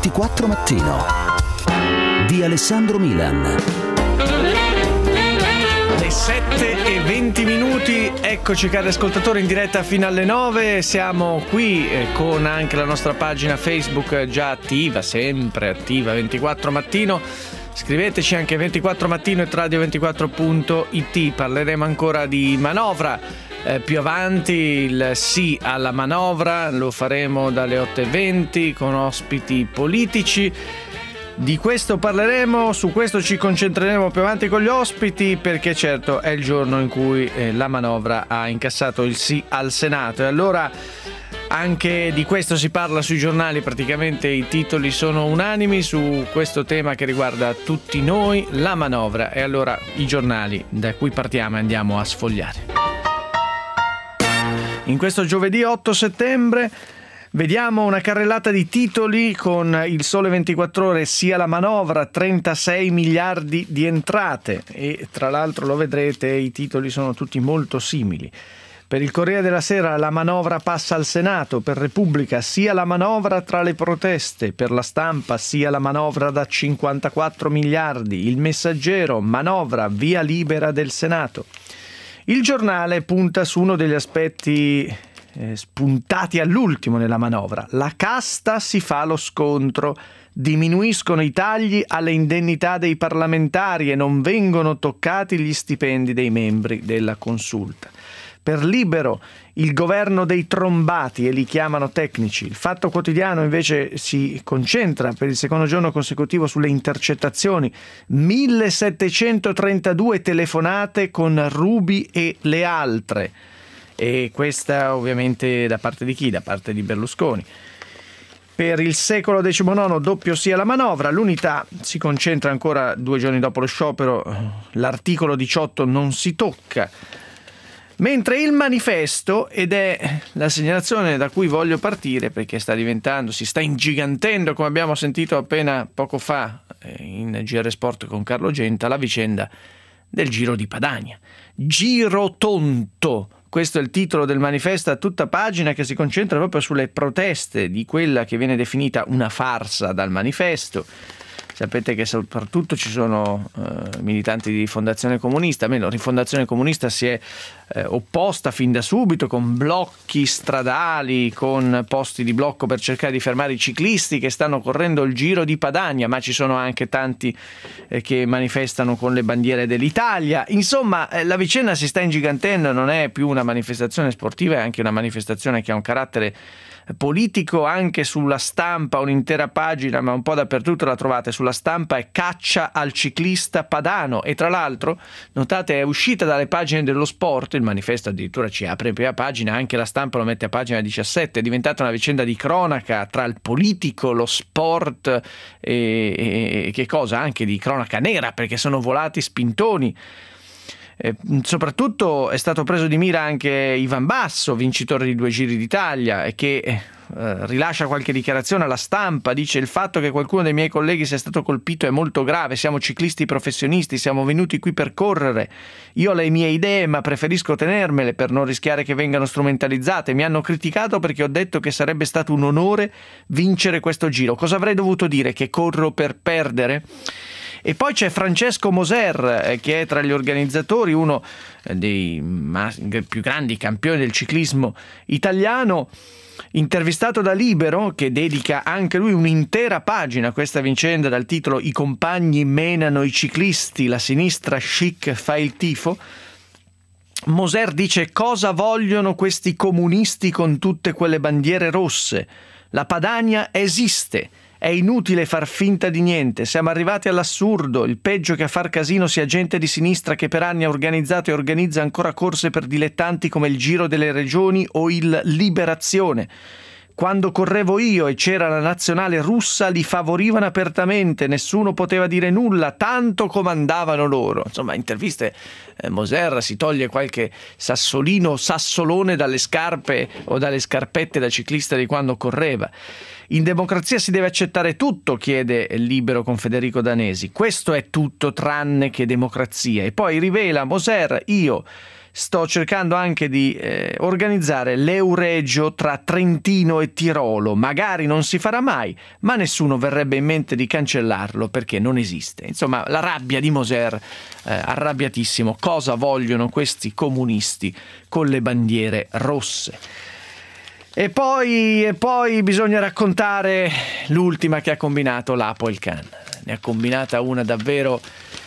24 Mattino di Alessandro Milan. Le 7:20, eccoci cari ascoltatori in diretta fino alle 9. Siamo qui con anche la nostra pagina Facebook già attiva, sempre attiva, 24 Mattino. Scriveteci anche 24 Mattino e radio24.it. Parleremo ancora di manovra. Più avanti il sì alla manovra lo faremo dalle 8:20 con ospiti politici. Di questo parleremo, su questo ci concentreremo più avanti con gli ospiti, perché certo è il giorno in cui la manovra ha incassato il sì al Senato, e allora anche di questo si parla sui giornali. Praticamente i titoli sono unanimi su questo tema che riguarda tutti noi, la manovra, e allora i giornali da cui partiamo e andiamo a sfogliare. In questo giovedì 8 settembre vediamo una carrellata di titoli con il Sole 24 Ore, sia la manovra, 36 miliardi di entrate, e tra l'altro lo vedrete, i titoli sono tutti molto simili. Per il Corriere della Sera la manovra passa al Senato, per Repubblica sia la manovra tra le proteste, per La Stampa sia la manovra da 54 miliardi, il Messaggero manovra via libera del Senato. Il Giornale punta su uno degli aspetti spuntati all'ultimo nella manovra. La casta si fa lo scontro, diminuiscono i tagli alle indennità dei parlamentari e non vengono toccati gli stipendi dei membri della Consulta. Per Libero il governo dei trombati, e li chiamano tecnici. Il Fatto Quotidiano invece si concentra per il secondo giorno consecutivo sulle intercettazioni. 1732 telefonate con Ruby e le altre. E questa ovviamente da parte di chi? Da parte di Berlusconi. Per il Secolo XIX doppio sia la manovra. L'Unità si concentra ancora 2 giorni dopo lo sciopero. L'articolo 18 non si tocca. Mentre il Manifesto, ed è la segnalazione da cui voglio partire perché si sta ingigantendo, come abbiamo sentito appena poco fa in GR Sport con Carlo Genta, la vicenda del Giro di Padania. Giro tonto, questo è il titolo del Manifesto a tutta pagina, che si concentra proprio sulle proteste di quella che viene definita una farsa dal Manifesto. Sapete che soprattutto ci sono militanti di Rifondazione Comunista. Almeno Rifondazione Comunista si è opposta fin da subito con blocchi stradali, con posti di blocco per cercare di fermare i ciclisti che stanno correndo il Giro di Padania, ma ci sono anche tanti che manifestano con le bandiere dell'Italia. Insomma, la vicenda si sta ingigantendo, non è più una manifestazione sportiva, è anche una manifestazione che ha un carattere politico. Anche sulla Stampa un'intera pagina, ma un po' dappertutto la trovate. Sulla Stampa è caccia al ciclista padano, e tra l'altro notate è uscita dalle pagine dello sport. Il Manifesto addirittura ci apre in prima pagina, anche la Stampa lo mette a pagina 17. È diventata una vicenda di cronaca tra il politico, lo sport e che cosa, anche di cronaca nera, perché sono volati spintoni. Soprattutto è stato preso di mira anche Ivan Basso, vincitore di 2 Giri d'Italia, e che rilascia qualche dichiarazione alla Stampa. Dice: il fatto che qualcuno dei miei colleghi sia stato colpito è molto grave, siamo ciclisti professionisti, siamo venuti qui per correre, io ho le mie idee ma preferisco tenermele per non rischiare che vengano strumentalizzate. Mi hanno criticato perché ho detto che sarebbe stato un onore vincere questo giro. Cosa avrei dovuto dire? Che corro per perdere? E poi c'è Francesco Moser, che è tra gli organizzatori uno dei più grandi campioni del ciclismo italiano, intervistato da Libero, che dedica anche lui un'intera pagina a questa vicenda dal titolo "I compagni menano i ciclisti, la sinistra chic fa il tifo". Moser dice: cosa vogliono questi comunisti con tutte quelle bandiere rosse? La Padania esiste. È inutile far finta di niente, siamo arrivati all'assurdo, il peggio che a far casino sia gente di sinistra che per anni ha organizzato e organizza ancora corse per dilettanti come il Giro delle Regioni o il Liberazione. Quando correvo io e c'era la nazionale russa li favorivano apertamente, nessuno poteva dire nulla, tanto comandavano loro. Insomma, interviste, Moser si toglie qualche sassolone dalle scarpe o dalle scarpette da ciclista di quando correva. In democrazia si deve accettare tutto, chiede Libero con Federico Danesi. Questo è tutto tranne che democrazia. E poi rivela Moser: io sto cercando anche di organizzare l'Euregio tra Trentino e Tirolo. Magari non si farà mai, ma nessuno verrebbe in mente di cancellarlo perché non esiste. Insomma, la rabbia di Moser, arrabbiatissimo. Cosa vogliono questi comunisti con le bandiere rosse? E poi bisogna raccontare l'ultima che ha combinato l'Apoel-Can. Ne ha combinata una davvero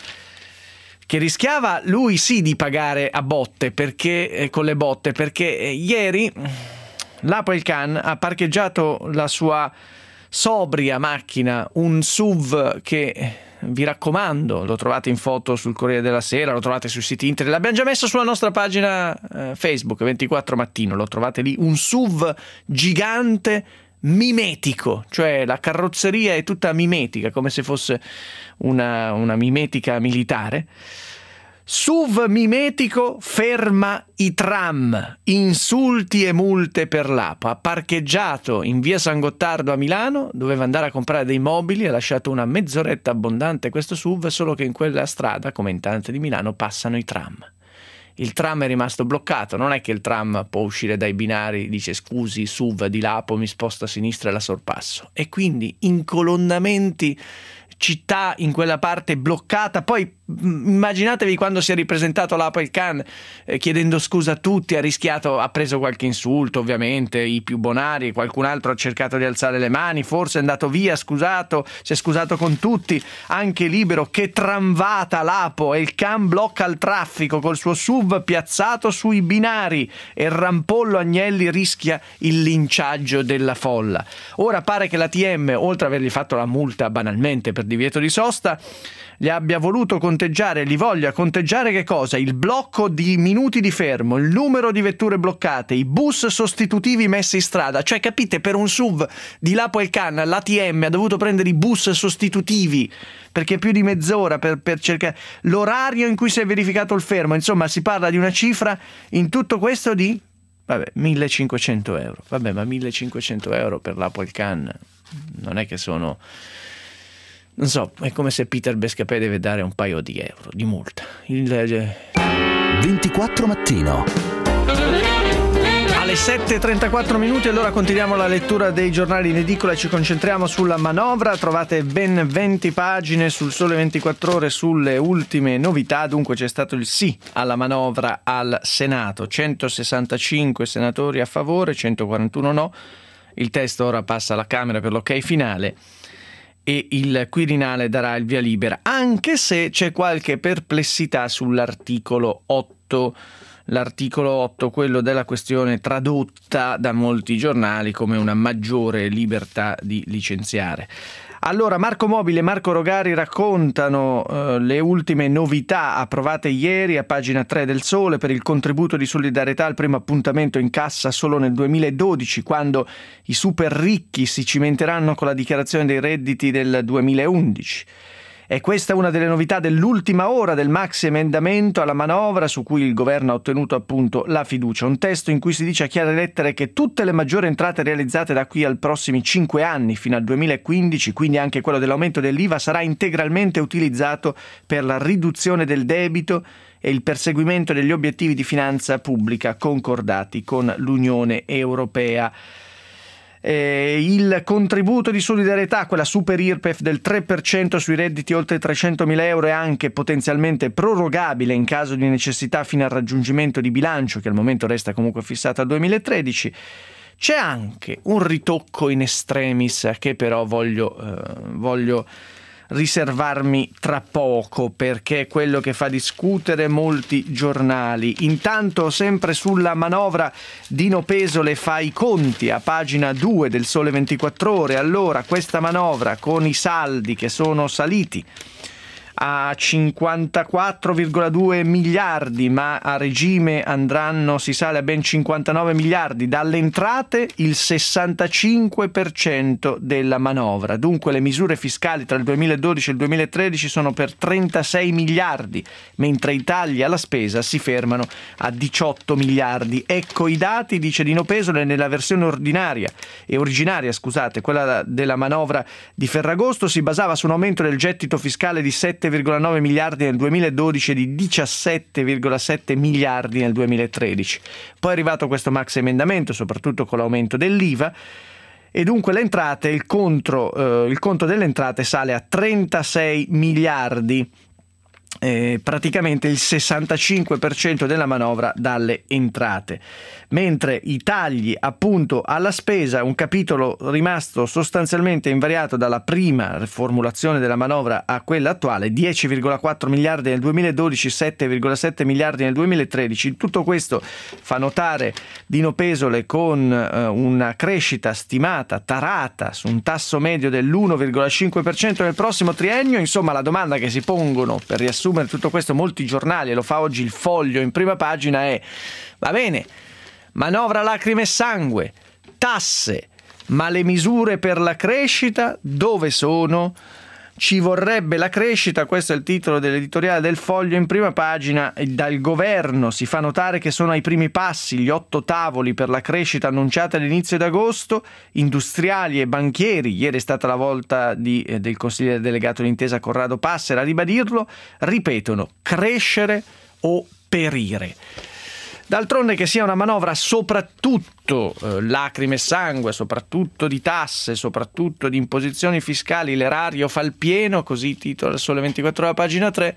che rischiava lui sì di pagare a botte, perché con le botte, perché ieri l'Apoel-Can ha parcheggiato la sua sobria macchina, un SUV che vi raccomando, lo trovate in foto sul Corriere della Sera, lo trovate sui siti internet, l'abbiamo già messo sulla nostra pagina Facebook 24 Mattino, lo trovate lì, un SUV gigante mimetico, cioè la carrozzeria è tutta mimetica, come se fosse una mimetica militare. SUV mimetico ferma i tram, insulti e multe per l'APO. Ha parcheggiato in via San Gottardo a Milano, doveva andare a comprare dei mobili, ha lasciato una mezz'oretta abbondante questo SUV, solo che in quella strada, come in tante di Milano, passano i tram. Il tram è rimasto bloccato, non è che il tram può uscire dai binari, dice scusi SUV di Lapo mi sposta a sinistra e la sorpasso, e quindi incolonnamenti, città in quella parte bloccata. Poi immaginatevi quando si è ripresentato l'Apoel-Can chiedendo scusa a tutti, ha preso qualche insulto ovviamente, i più bonari, qualcun altro ha cercato di alzare le mani, forse è andato via scusato, si è scusato con tutti, anche Libero, che tramvata l'Apoel-Can blocca il traffico col suo SUV piazzato sui binari e Rampollo Agnelli rischia il linciaggio della folla. Ora pare che l'ATM, oltre ad avergli fatto la multa banalmente per divieto di sosta, gli abbia voluto conteggiare, gli voglia conteggiare che cosa? Il blocco di minuti di fermo, il numero di vetture bloccate, i bus sostitutivi messi in strada. Cioè, capite, per un SUV di l'Apoel-Can l'ATM ha dovuto prendere i bus sostitutivi perché più di mezz'ora per cercare l'orario in cui si è verificato il fermo. Insomma, si parla di una cifra in tutto questo di 1.500 euro. Vabbè, ma 1.500 euro per l'Apoel-Can non è che sono... Non so, è come se Peter Bescapè deve dare un paio di euro di multa. 24 Mattino. Alle 7:34 minuti, allora continuiamo la lettura dei giornali in edicola e ci concentriamo sulla manovra. Trovate ben 20 pagine sul Sole 24 Ore sulle ultime novità. Dunque c'è stato il sì alla manovra al Senato, 165 senatori a favore, 141 no. Il testo ora passa alla Camera per l'ok finale e il Quirinale darà il via libera, anche se c'è qualche perplessità sull'articolo 8. L'articolo 8, quello della questione tradotta da molti giornali come una maggiore libertà di licenziare. Allora, Marco Mobile e Marco Rogari raccontano le ultime novità approvate ieri a pagina 3 del Sole per il contributo di solidarietà al primo appuntamento in cassa solo nel 2012, quando i super ricchi si cimenteranno con la dichiarazione dei redditi del 2011. E questa è una delle novità dell'ultima ora del maxi emendamento alla manovra su cui il governo ha ottenuto appunto la fiducia. Un testo in cui si dice a chiare lettere che tutte le maggiori entrate realizzate da qui ai prossimi 5 anni fino al 2015, quindi anche quello dell'aumento dell'IVA, sarà integralmente utilizzato per la riduzione del debito e il perseguimento degli obiettivi di finanza pubblica concordati con l'Unione Europea. Il contributo di solidarietà, quella super IRPEF del 3% sui redditi oltre 300.000 euro, è anche potenzialmente prorogabile in caso di necessità fino al raggiungimento di bilancio, che al momento resta comunque fissato al 2013. C'è anche un ritocco in extremis che però voglio riservarmi tra poco, perché è quello che fa discutere molti giornali. Intanto, sempre sulla manovra, Dino Pesole fa i conti a pagina 2 del Sole 24 Ore. Allora, questa manovra con i saldi che sono saliti a 54,2 miliardi, ma a regime andranno, si sale a ben 59 miliardi, dalle entrate il 65% della manovra. Dunque le misure fiscali tra il 2012 e il 2013 sono per 36 miliardi, mentre i tagli alla spesa si fermano a 18 miliardi. Ecco i dati, dice Dino Pesole, nella versione originaria, quella della manovra di Ferragosto si basava su un aumento del gettito fiscale di 7 17,9 miliardi nel 2012 e di 17,7 miliardi nel 2013. Poi è arrivato questo maxi emendamento, soprattutto con l'aumento dell'IVA, e dunque le entrate, il conto delle entrate sale a 36 miliardi. Praticamente il 65% della manovra dalle entrate, mentre i tagli appunto alla spesa, un capitolo rimasto sostanzialmente invariato dalla prima riformulazione della manovra a quella attuale, 10,4 miliardi nel 2012, 7,7 miliardi nel 2013. Tutto questo fa notare Dino Pesole con una crescita stimata, tarata, su un tasso medio dell'1,5% nel prossimo triennio. Insomma, la domanda che si pongono, per riassumere tutto questo, molti giornali, e lo fa oggi il Foglio in prima pagina, è: va bene, manovra lacrime e sangue, tasse, ma le misure per la crescita dove sono? Ci vorrebbe la crescita, questo è il titolo dell'editoriale del Foglio in prima pagina. Dal governo si fa notare che sono ai primi passi gli 8 tavoli per la crescita annunciati all'inizio d'agosto. Industriali e banchieri, ieri è stata la volta del consigliere delegato d'intesa Corrado Passera a ribadirlo, ripetono: crescere o perire. D'altronde, che sia una manovra soprattutto lacrime e sangue, soprattutto di tasse, soprattutto di imposizioni fiscali, l'erario fa il pieno, così titola Sole 24 Ore, pagina 3,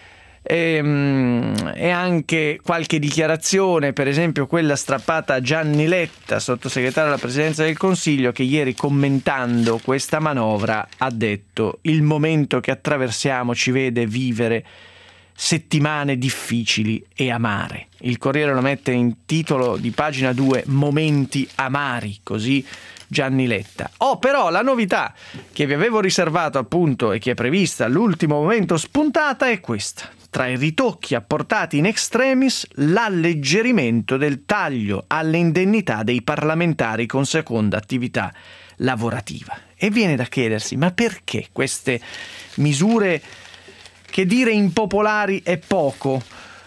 e anche qualche dichiarazione, per esempio quella strappata a Gianni Letta, sottosegretario alla Presidenza del Consiglio, che ieri, commentando questa manovra, ha detto: il momento che attraversiamo ci vede vivere settimane difficili e amare. Il Corriere lo mette in titolo di pagina 2, momenti amari, così Gianni Letta. Però la novità che vi avevo riservato appunto e che è prevista all'ultimo momento spuntata è questa: tra i ritocchi apportati in extremis, l'alleggerimento del taglio alle indennità dei parlamentari con seconda attività lavorativa. E viene da chiedersi: ma perché queste misure, che dire impopolari è poco?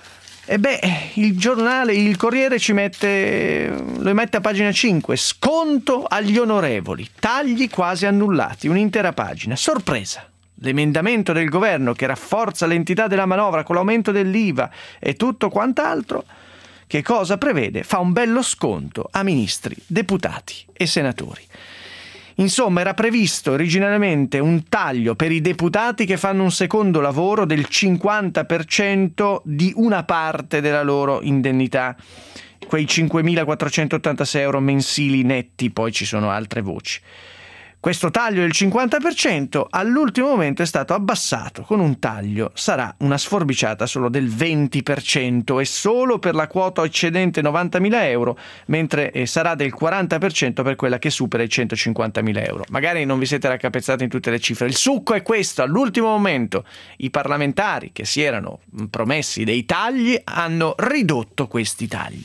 Il Corriere lo mette a pagina 5, sconto agli onorevoli, tagli quasi annullati, un'intera pagina. Sorpresa! L'emendamento del governo che rafforza l'entità della manovra con l'aumento dell'IVA e tutto quant'altro, che cosa prevede? Fa un bello sconto a ministri, deputati e senatori. Insomma, era previsto originariamente un taglio per i deputati che fanno un secondo lavoro del 50% di una parte della loro indennità, quei 5.486 euro mensili netti, poi ci sono altre voci. Questo taglio del 50% all'ultimo momento è stato abbassato con un taglio, sarà una sforbiciata solo del 20% e solo per la quota eccedente 90.000 euro, mentre sarà del 40% per quella che supera i 150.000 euro. Magari non vi siete raccapezzati in tutte le cifre. Il succo è questo: all'ultimo momento i parlamentari che si erano promessi dei tagli hanno ridotto questi tagli.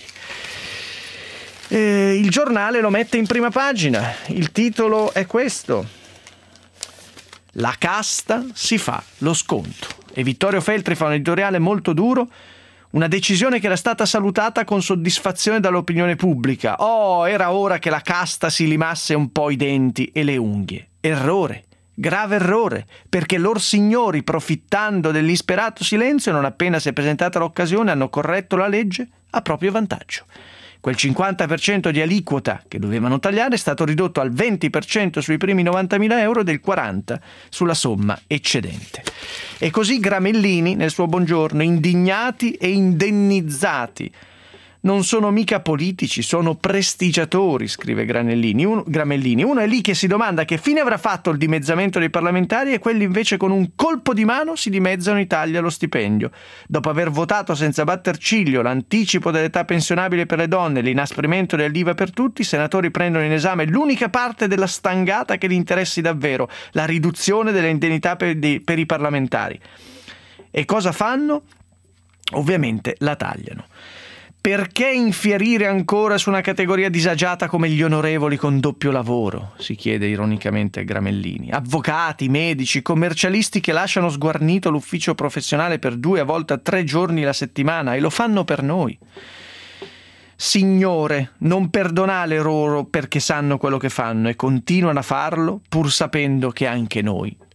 Il giornale lo mette in prima pagina, il titolo è questo: la casta si fa lo sconto. E Vittorio Feltri fa un editoriale molto duro, una decisione che era stata salutata con soddisfazione dall'opinione pubblica. Era ora che la casta si limasse un po' i denti e le unghie. Errore, grave errore, perché lor signori, profittando dell'isperato silenzio, non appena si è presentata l'occasione, hanno corretto la legge a proprio vantaggio. Quel 50% di aliquota che dovevano tagliare è stato ridotto al 20% sui primi 90.000 euro e del 40% sulla somma eccedente. E così Gramellini, nel suo buongiorno: indignati e indennizzati. Non sono mica politici, sono prestigiatori, scrive Gramellini. Uno è lì che si domanda che fine avrà fatto il dimezzamento dei parlamentari, e quelli invece con un colpo di mano si dimezzano i tagli allo stipendio. Dopo aver votato senza batter ciglio l'anticipo dell'età pensionabile per le donne e l'inasprimento dell'IVA per tutti, i senatori prendono in esame l'unica parte della stangata che li interessi davvero: la riduzione delle indennità per i parlamentari. E cosa fanno? Ovviamente la tagliano. Perché infierire ancora su una categoria disagiata come gli onorevoli con doppio lavoro? Si chiede ironicamente Gramellini. Avvocati, medici, commercialisti che lasciano sguarnito l'ufficio professionale per 2, a volte 3 giorni la settimana, e lo fanno per noi. Signore, non perdonate loro perché sanno quello che fanno e continuano a farlo pur sapendo che anche noi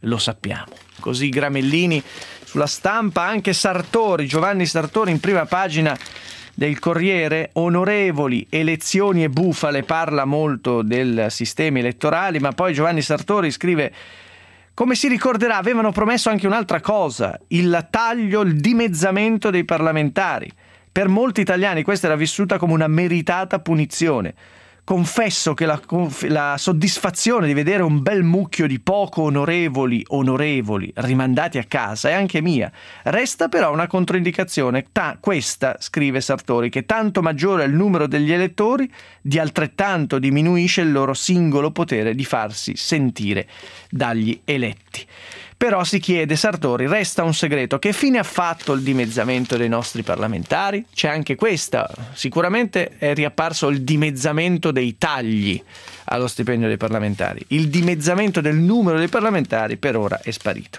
lo sappiamo. Così Gramellini sulla Stampa. Anche Sartori, Giovanni Sartori, in prima pagina del Corriere. Onorevoli, elezioni e bufale, parla molto del sistema elettorale, ma poi Giovanni Sartori scrive: come si ricorderà, avevano promesso anche un'altra cosa, il taglio, il dimezzamento dei parlamentari. Per molti italiani questa era vissuta come una meritata punizione. Confesso che la soddisfazione di vedere un bel mucchio di poco onorevoli rimandati a casa è anche mia. Resta però una controindicazione, questa, scrive Sartori, che tanto maggiore è il numero degli elettori, di altrettanto diminuisce il loro singolo potere di farsi sentire dagli eletti. Però si chiede, Sartori, resta un segreto, che fine ha fatto il dimezzamento dei nostri parlamentari? C'è anche questa, sicuramente è riapparso il dimezzamento dei tagli allo stipendio dei parlamentari, il dimezzamento del numero dei parlamentari per ora è sparito.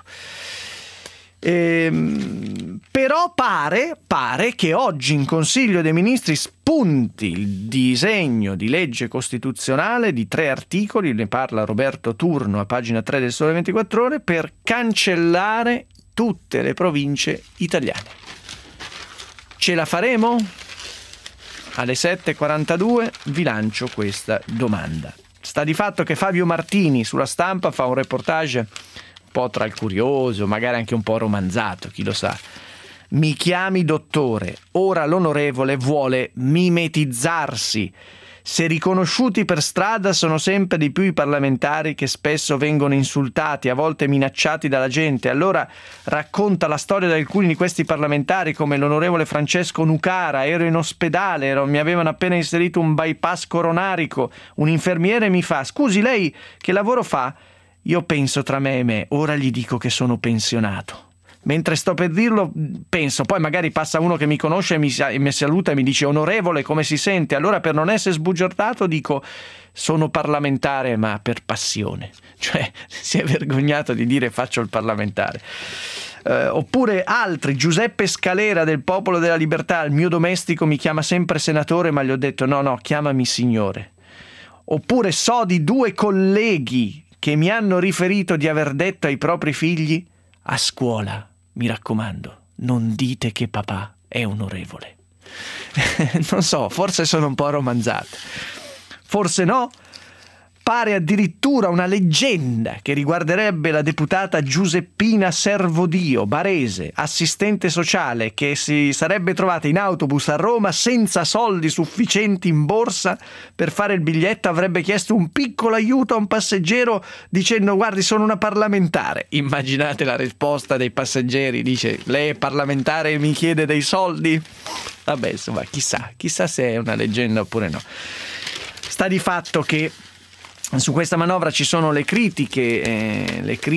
Però pare che oggi in Consiglio dei Ministri spunti il disegno di legge costituzionale di 3 articoli, ne parla Roberto Turno a pagina 3 del Sole 24 Ore, per cancellare tutte le province italiane. Ce la faremo? Alle 7.42 vi lancio questa domanda. Sta di fatto che Fabio Martini sulla Stampa fa un reportage un po' tra il curioso, magari anche un po' romanzato, chi lo sa. Mi chiami dottore, ora l'onorevole vuole mimetizzarsi. Se riconosciuti per strada sono sempre di più i parlamentari che spesso vengono insultati, a volte minacciati dalla gente. Allora racconta la storia di alcuni di questi parlamentari, come l'onorevole Francesco Nucara. Ero in ospedale, mi avevano appena inserito un bypass coronarico. Un infermiere mi fa: scusi, lei che lavoro fa? Io penso tra me e me, ora gli dico che sono pensionato. Mentre sto per dirlo penso, poi magari passa uno che mi conosce e mi saluta e mi dice: onorevole, come si sente? Allora, per non essere sbugiardato, dico: sono parlamentare ma per passione. Cioè si è vergognato di dire faccio il parlamentare. Oppure altri, Giuseppe Scalera del Popolo della Libertà: il mio domestico mi chiama sempre senatore, ma gli ho detto no, chiamami signore. Oppure so di 2 colleghi che mi hanno riferito di aver detto ai propri figli: a scuola, mi raccomando, non dite che papà è onorevole. Non so, forse sono un po' romanzato. Forse no. Pare addirittura una leggenda che riguarderebbe la deputata Giuseppina Servodio, barese, assistente sociale, che si sarebbe trovata in autobus a Roma senza soldi sufficienti in borsa per fare il biglietto. Avrebbe chiesto un piccolo aiuto a un passeggero dicendo: guardi, sono una parlamentare. Immaginate la risposta dei passeggeri, dice: lei è parlamentare e mi chiede dei soldi? Vabbè, insomma, chissà se è una leggenda oppure no. Sta di fatto che su questa manovra ci sono le critiche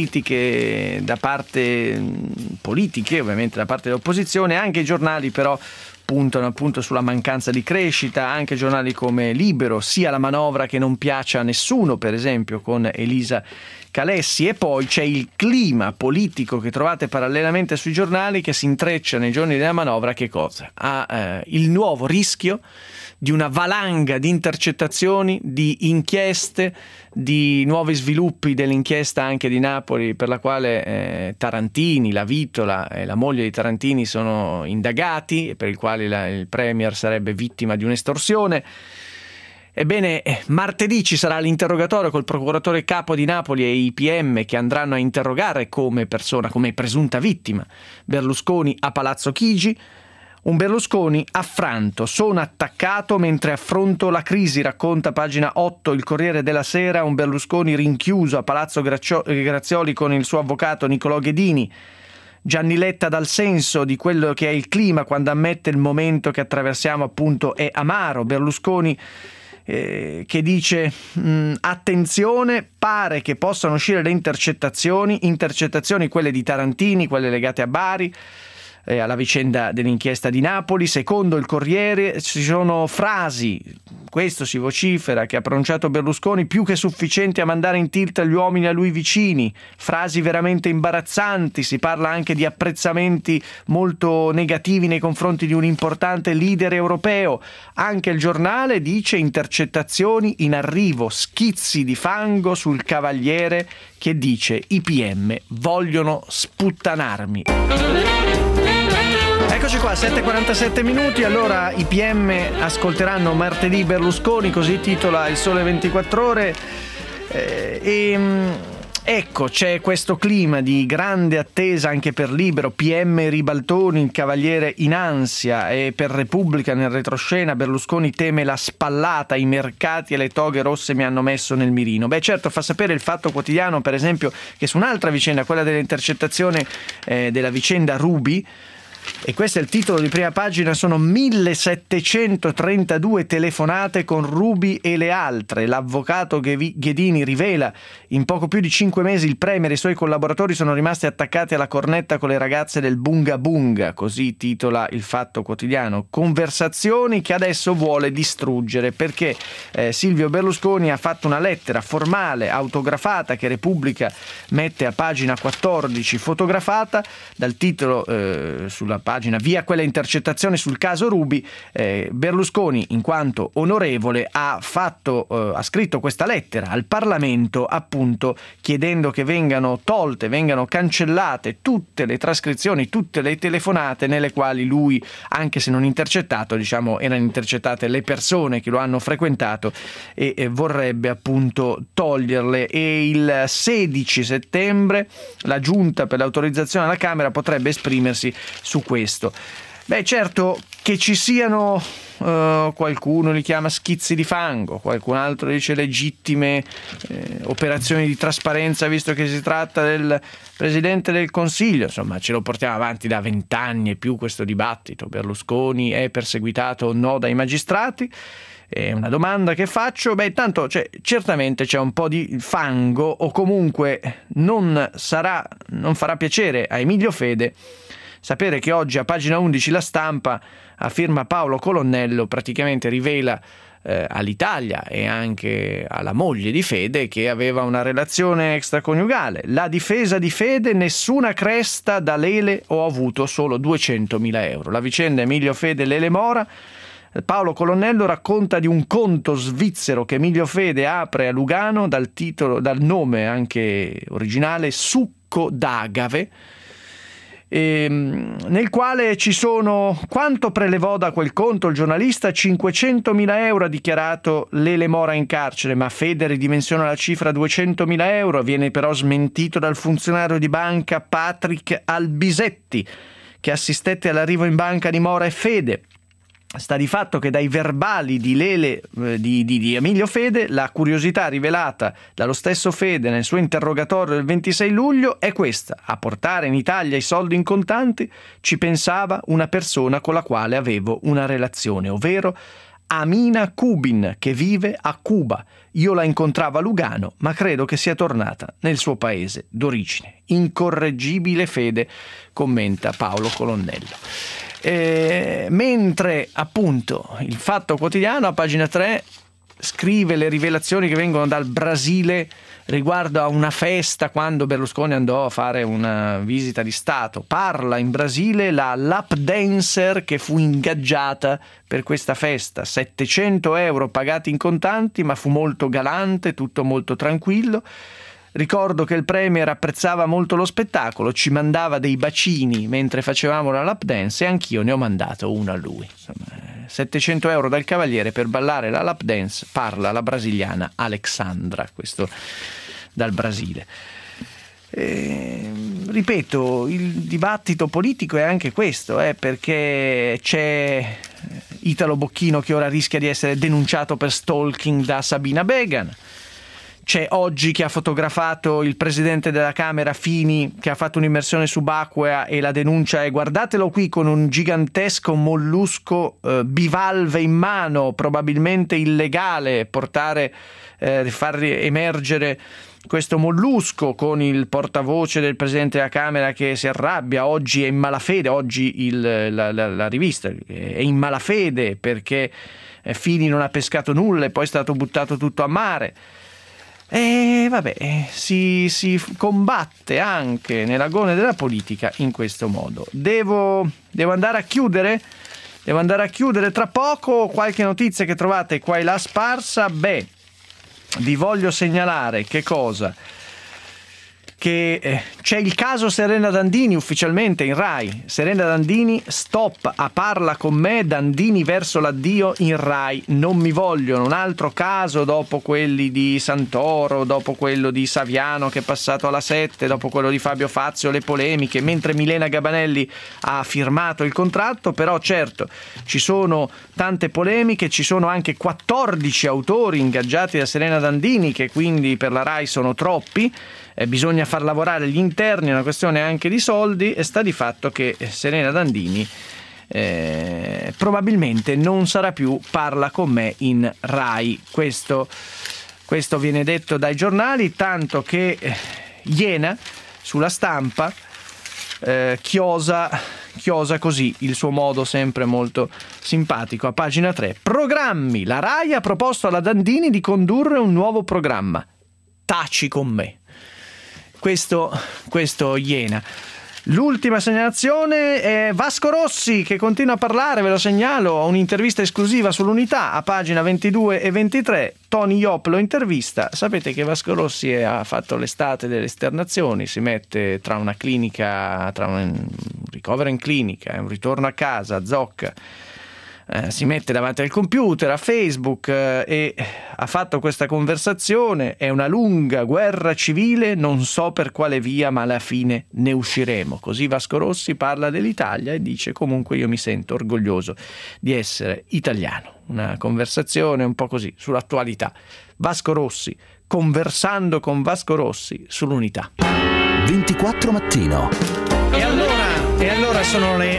da parte politiche, ovviamente da parte dell'opposizione. Anche i giornali però puntano appunto sulla mancanza di crescita, anche giornali come Libero, sia la manovra che non piace a nessuno, per esempio con Elisa Calessi. E poi c'è il clima politico che trovate parallelamente sui giornali, che si intreccia nei giorni della manovra. Che cosa? Il nuovo rischio di una valanga di intercettazioni, di inchieste, di nuovi sviluppi dell'inchiesta anche di Napoli, per la quale Tarantini, la Vitola e la moglie di Tarantini sono indagati, e per il quale il premier sarebbe vittima di un'estorsione. Ebbene, martedì ci sarà l'interrogatorio col procuratore capo di Napoli e i PM che andranno a interrogare come presunta vittima Berlusconi a Palazzo Chigi. Un Berlusconi affranto, sono attaccato mentre affronto la crisi, racconta pagina 8 il Corriere della Sera. Un Berlusconi rinchiuso a Palazzo Grazioli con il suo avvocato Nicolò Ghedini. Gianni Letta dal senso di quello che è il clima quando ammette il momento che attraversiamo appunto è amaro. Berlusconi che dice attenzione, pare che possano uscire le intercettazioni quelle di Tarantini, quelle legate a Bari. alla vicenda dell'inchiesta di Napoli. Secondo il Corriere ci sono frasi, questo si vocifera, che ha pronunciato Berlusconi più che sufficienti a mandare in tilt gli uomini a lui vicini, frasi veramente imbarazzanti. Si parla anche di apprezzamenti molto negativi nei confronti di un importante leader europeo. Anche il Giornale dice intercettazioni in arrivo, schizzi di fango sul Cavaliere che dice i PM vogliono sputtanarmi. Eccoci qua, 7:47 minuti. Allora i PM ascolteranno martedì Berlusconi, così titola il Sole 24 Ore. Ecco, c'è questo clima di grande attesa anche per Libero, PM ribaltoni, il Cavaliere in ansia, e per Repubblica nel retroscena Berlusconi teme la spallata, i mercati e le toghe rosse mi hanno messo nel mirino. Beh certo, fa sapere il Fatto Quotidiano per esempio che su un'altra vicenda, quella dell'intercettazione della vicenda Ruby, e questo è il titolo di prima pagina, sono 1732 telefonate con Ruby e le altre. L'avvocato Ghedini rivela in poco più di 5 mesi il premier e i suoi collaboratori sono rimasti attaccati alla cornetta con le ragazze del Bunga Bunga, così titola il Fatto Quotidiano. Conversazioni che adesso vuole distruggere perché Silvio Berlusconi ha fatto una lettera formale autografata che Repubblica mette a pagina 14 fotografata, dal titolo sulla pagina via quella intercettazione sul caso Ruby. Berlusconi in quanto onorevole ha scritto questa lettera al Parlamento, appunto chiedendo che vengano cancellate tutte le trascrizioni, tutte le telefonate nelle quali lui, anche se non intercettato, diciamo erano intercettate le persone che lo hanno frequentato, e vorrebbe appunto toglierle. E il 16 settembre la Giunta per l'autorizzazione alla Camera potrebbe esprimersi su questo. Beh certo che ci siano qualcuno li chiama schizzi di fango, qualcun altro dice legittime operazioni di trasparenza visto che si tratta del Presidente del Consiglio. Insomma, ce lo portiamo avanti da 20 anni e più questo dibattito. Berlusconi è perseguitato o no dai magistrati? È una domanda che faccio. Beh, intanto certamente c'è un po' di fango, o comunque non farà piacere a Emilio Fede sapere che oggi a pagina 11 La Stampa, a firma Paolo Colonnello, praticamente rivela all'Italia e anche alla moglie di Fede che aveva una relazione extraconiugale. La difesa di Fede: nessuna cresta da Lele, ho avuto solo 200.000 euro. La vicenda Emilio Fede e Lele Mora. Paolo Colonnello racconta di un conto svizzero che Emilio Fede apre a Lugano dal nome anche originale Succo d'Agave, nel quale ci sono quanto prelevò da quel conto il giornalista: 500.000 euro ha dichiarato Lele Mora in carcere, ma Fede ridimensiona la cifra a 200.000 euro. Viene però smentito dal funzionario di banca Patrick Albisetti, che assistette all'arrivo in banca di Mora e Fede. Sta di fatto che dai verbali di Emilio Fede la curiosità rivelata dallo stesso Fede nel suo interrogatorio del 26 luglio è questa: a portare in Italia i soldi in contanti ci pensava una persona con la quale avevo una relazione, ovvero Amina Kubin, che vive a Cuba. Io la incontravo a Lugano, ma credo che sia tornata nel suo paese d'origine. Incorreggibile Fede, commenta Paolo Colonnello. Mentre appunto il Fatto Quotidiano a pagina 3 scrive le rivelazioni che vengono dal Brasile riguardo a una festa quando Berlusconi andò a fare una visita di Stato. Parla in Brasile la lap dancer che fu ingaggiata per questa festa, 700 euro pagati in contanti, ma fu molto galante, tutto molto tranquillo. Ricordo che il premier apprezzava molto lo spettacolo, ci mandava dei bacini mentre facevamo la lap dance e anch'io ne ho mandato uno a lui. Insomma, 700 euro dal Cavaliere per ballare la lap dance, parla la brasiliana Alexandra, questo dal Brasile. Ripeto, il dibattito politico è anche questo, perché c'è Italo Bocchino che ora rischia di essere denunciato per stalking da Sabina Began. c'è Oggi che ha fotografato il presidente della Camera Fini, che ha fatto un'immersione subacquea, e la denuncia è: guardatelo qui con un gigantesco mollusco bivalve in mano, probabilmente illegale far emergere questo mollusco, con il portavoce del presidente della Camera che si arrabbia. Oggi è in malafede, oggi la rivista è in malafede perché Fini non ha pescato nulla e poi è stato buttato tutto a mare. E vabbè, si combatte anche nell'agone della politica in questo modo. Devo andare a chiudere? Devo andare a chiudere tra poco. Qualche notizia che trovate qua e là sparsa. Vi voglio segnalare che cosa? Che c'è il caso Serena Dandini ufficialmente in Rai. Serena Dandini, stop a Parla con me, Dandini verso l'addio in Rai. Non mi vogliono. Un altro caso dopo quelli di Santoro, dopo quello di Saviano che è passato alla 7, dopo quello di Fabio Fazio, le polemiche, mentre Milena Gabanelli ha firmato il contratto. Però certo, ci sono tante polemiche, ci sono anche 14 autori ingaggiati da Serena Dandini, che quindi per la Rai sono troppi. Bisogna far lavorare gli interni, è una questione anche di soldi, e sta di fatto che Serena Dandini probabilmente non sarà più Parla con me in Rai. Questo viene detto dai giornali, tanto che Iena sulla Stampa chiosa così il suo modo sempre molto simpatico a pagina 3. Programmi: la Rai ha proposto alla Dandini di condurre un nuovo programma, Taci con me. Questo Iena. L'ultima segnalazione è Vasco Rossi, che continua a parlare, ve lo segnalo, un'intervista esclusiva sull'Unità a pagina 22 e 23. Tony Iop lo intervista. Sapete che Vasco Rossi ha fatto l'estate delle esternazioni, si mette tra una clinica, tra un ricovero in clinica e un ritorno a casa, a Zocca. Si mette davanti al computer, a Facebook, e ha fatto questa conversazione: è una lunga guerra civile, non so per quale via, ma alla fine ne usciremo. Così Vasco Rossi parla dell'Italia e dice: comunque io mi sento orgoglioso di essere italiano. Una conversazione un po' così sull'attualità. Vasco Rossi, conversando con Vasco Rossi sull'Unità. 24 Mattino. E allora sono le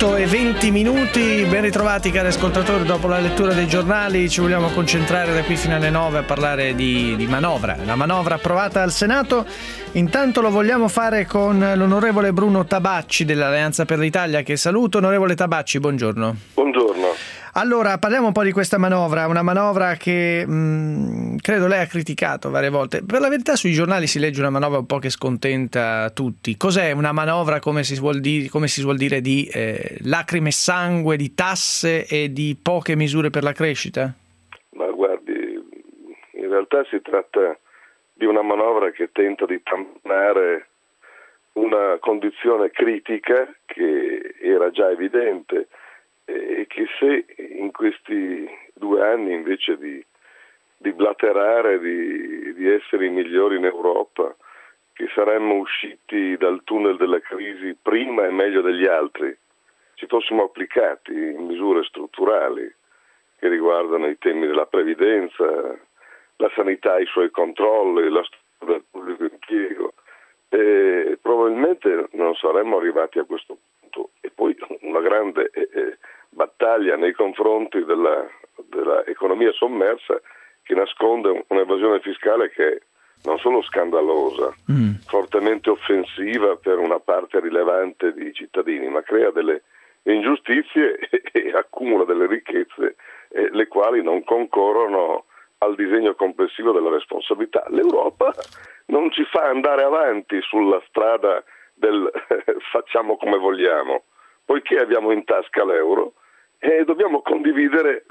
8:20. Ben ritrovati cari ascoltatori, dopo la lettura dei giornali ci vogliamo concentrare da qui fino alle 9 a parlare di manovra, la manovra approvata al Senato. Intanto lo vogliamo fare con l'onorevole Bruno Tabacci dell'Alleanza per l'Italia, che saluto. Onorevole Tabacci, buongiorno. Buongiorno. Allora, parliamo un po' di questa manovra, una manovra che credo lei ha criticato varie volte. Per la verità sui giornali si legge una manovra un po' che scontenta tutti. Cos'è una manovra, come si suol dire, di lacrime e sangue, di tasse e di poche misure per la crescita? Ma guardi, in realtà si tratta di una manovra che tenta di tamponare una condizione critica che era già evidente, e che se in questi 2 anni, invece di blaterare di essere i migliori in Europa, che saremmo usciti dal tunnel della crisi prima e meglio degli altri, ci fossimo applicati in misure strutturali che riguardano i temi della previdenza, la sanità, i suoi controlli, la struttura del pubblico impiego, probabilmente non saremmo arrivati a questo punto. E poi una grande battaglia nei confronti della economia sommersa, che nasconde un'evasione fiscale che è non solo scandalosa, fortemente offensiva per una parte rilevante di cittadini, ma crea delle ingiustizie e accumula delle ricchezze le quali non concorrono al disegno complessivo della responsabilità. L'Europa non ci fa andare avanti sulla strada del facciamo come vogliamo, poiché abbiamo in tasca l'euro e dobbiamo condividere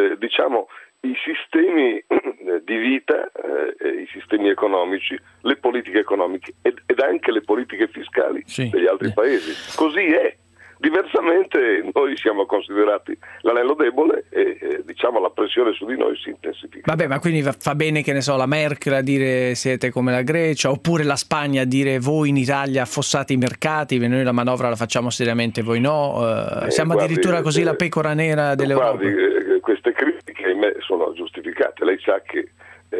i sistemi di vita, i sistemi economici, le politiche economiche ed anche le politiche fiscali degli altri paesi. Così è. Diversamente noi siamo considerati l'anello debole e la pressione su di noi si intensifica. Vabbè, ma quindi fa bene, che ne so, la Merkel a dire siete come la Grecia, oppure la Spagna a dire voi in Italia affossate i mercati, noi la manovra la facciamo seriamente, voi no. Siamo addirittura così la pecora nera dell'Europa. Queste critiche ahimè sono giustificate. Lei sa che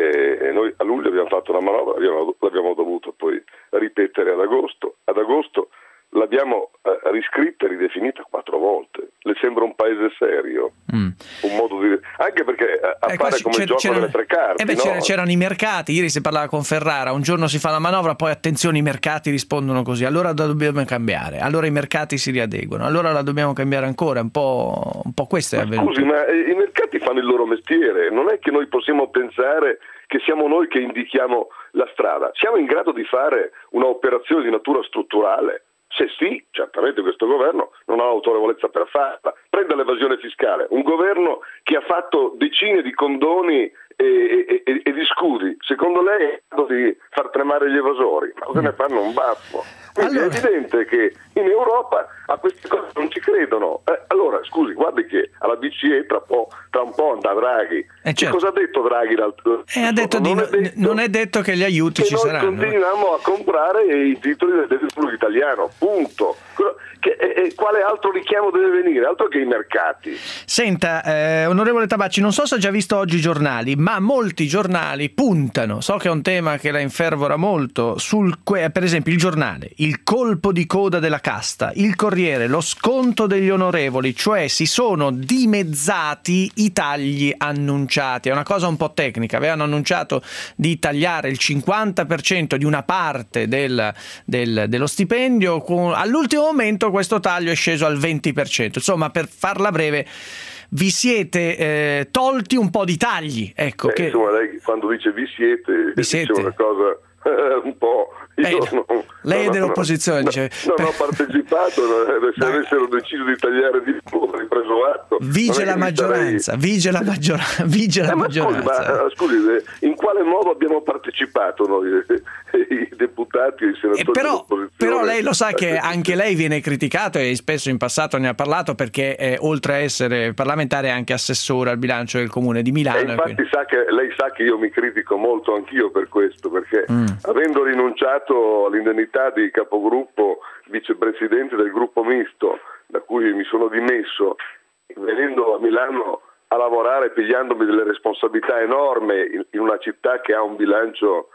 noi a luglio abbiamo fatto una manovra, l'abbiamo dovuto poi ripetere ad agosto. Ad agosto l'abbiamo riscritta e ridefinita 4 volte. Le sembra un paese serio? Un modo di... Anche perché appare come il gioco delle 3 carte. No? C'erano i mercati, ieri si parlava con Ferrara, un giorno si fa la manovra, poi attenzione i mercati rispondono così, allora la dobbiamo cambiare, allora i mercati si riadeguano, allora la dobbiamo cambiare ancora, un po' questo è avvenuto. Scusi, ma i mercati fanno il loro mestiere, non è che noi possiamo pensare che siamo noi che indichiamo la strada, siamo in grado di fare un'operazione di natura strutturale? Se sì, certamente questo governo non ha l'autorevolezza per farla. Prenda l'evasione fiscale, un governo che ha fatto decine di condoni e di scudi, secondo lei è in grado di far tremare gli evasori? Ma se ne fanno un baffo. Quindi allora... è evidente che in Europa a queste cose non ci credono. Allora, scusi, guardi che alla BCE tra un po' andrà Draghi. Certo. Che cosa ha detto Draghi? Ha detto non è detto che gli aiuti ci saranno. Noi continuiamo a comprare i titoli del debito pubblico italiano, punto. Quale altro richiamo deve venire? Altro che i mercati. Senta, onorevole Tabacci, non so se ha già visto oggi i giornali, ma molti giornali puntano, so che è un tema che la infervora molto, per esempio il Giornale, il colpo di coda della casta, il Corriere, lo sconto degli onorevoli, cioè si sono dimezzati i tagli annunciati. È una cosa un po' tecnica, avevano annunciato di tagliare il 50% di una parte dello stipendio, all'ultimo momento questo taglio è sceso al 20%. Insomma, per farla breve, vi siete tolti un po' di tagli. Ecco, insomma, lei quando dice vi siete dice una cosa un po'... lei è dell'opposizione, dice. Non ho partecipato, se avessero deciso di tagliare di più avrei preso atto. Vige la maggioranza. Scusi, in quale modo abbiamo partecipato noi, i deputati e i senatori dell'opposizione? Però lei lo sa che anche lei viene criticato e spesso in passato ne ha parlato perché oltre a essere parlamentare è anche assessore al bilancio del Comune di Milano. E infatti lei sa che io mi critico molto anch'io per questo, perché avendo rinunciato all'indennità di capogruppo vicepresidente del gruppo misto, da cui mi sono dimesso, venendo a Milano a lavorare, pigliandomi delle responsabilità enormi in una città che ha un bilancio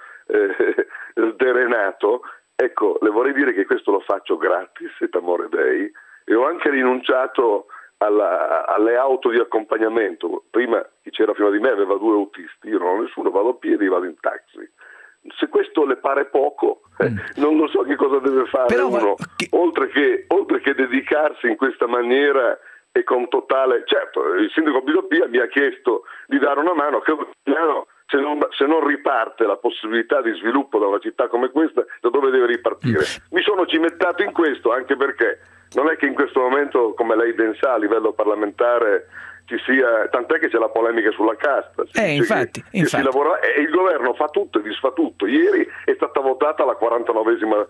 sdrenato, ecco, le vorrei dire che questo lo faccio gratis, et amore Dei, e ho anche rinunciato alle auto di accompagnamento. Prima chi c'era prima di me aveva 2 autisti, io non ho nessuno, vado a piedi, vado in taxi. Se questo le pare poco, non lo so che cosa deve fare. Però, uno, oltre che dedicarsi in questa maniera e con totale... Certo, il sindaco Bidopia mi ha chiesto di dare una mano, che se non riparte la possibilità di sviluppo da una città come questa, da dove deve ripartire? Mi sono cimettato in questo, anche perché non è che in questo momento, come lei ben sa, a livello parlamentare ci sia, tant'è che c'è la polemica sulla casta. Infatti. Si lavora, e il governo fa tutto e disfa tutto. Ieri è stata votata la 49esima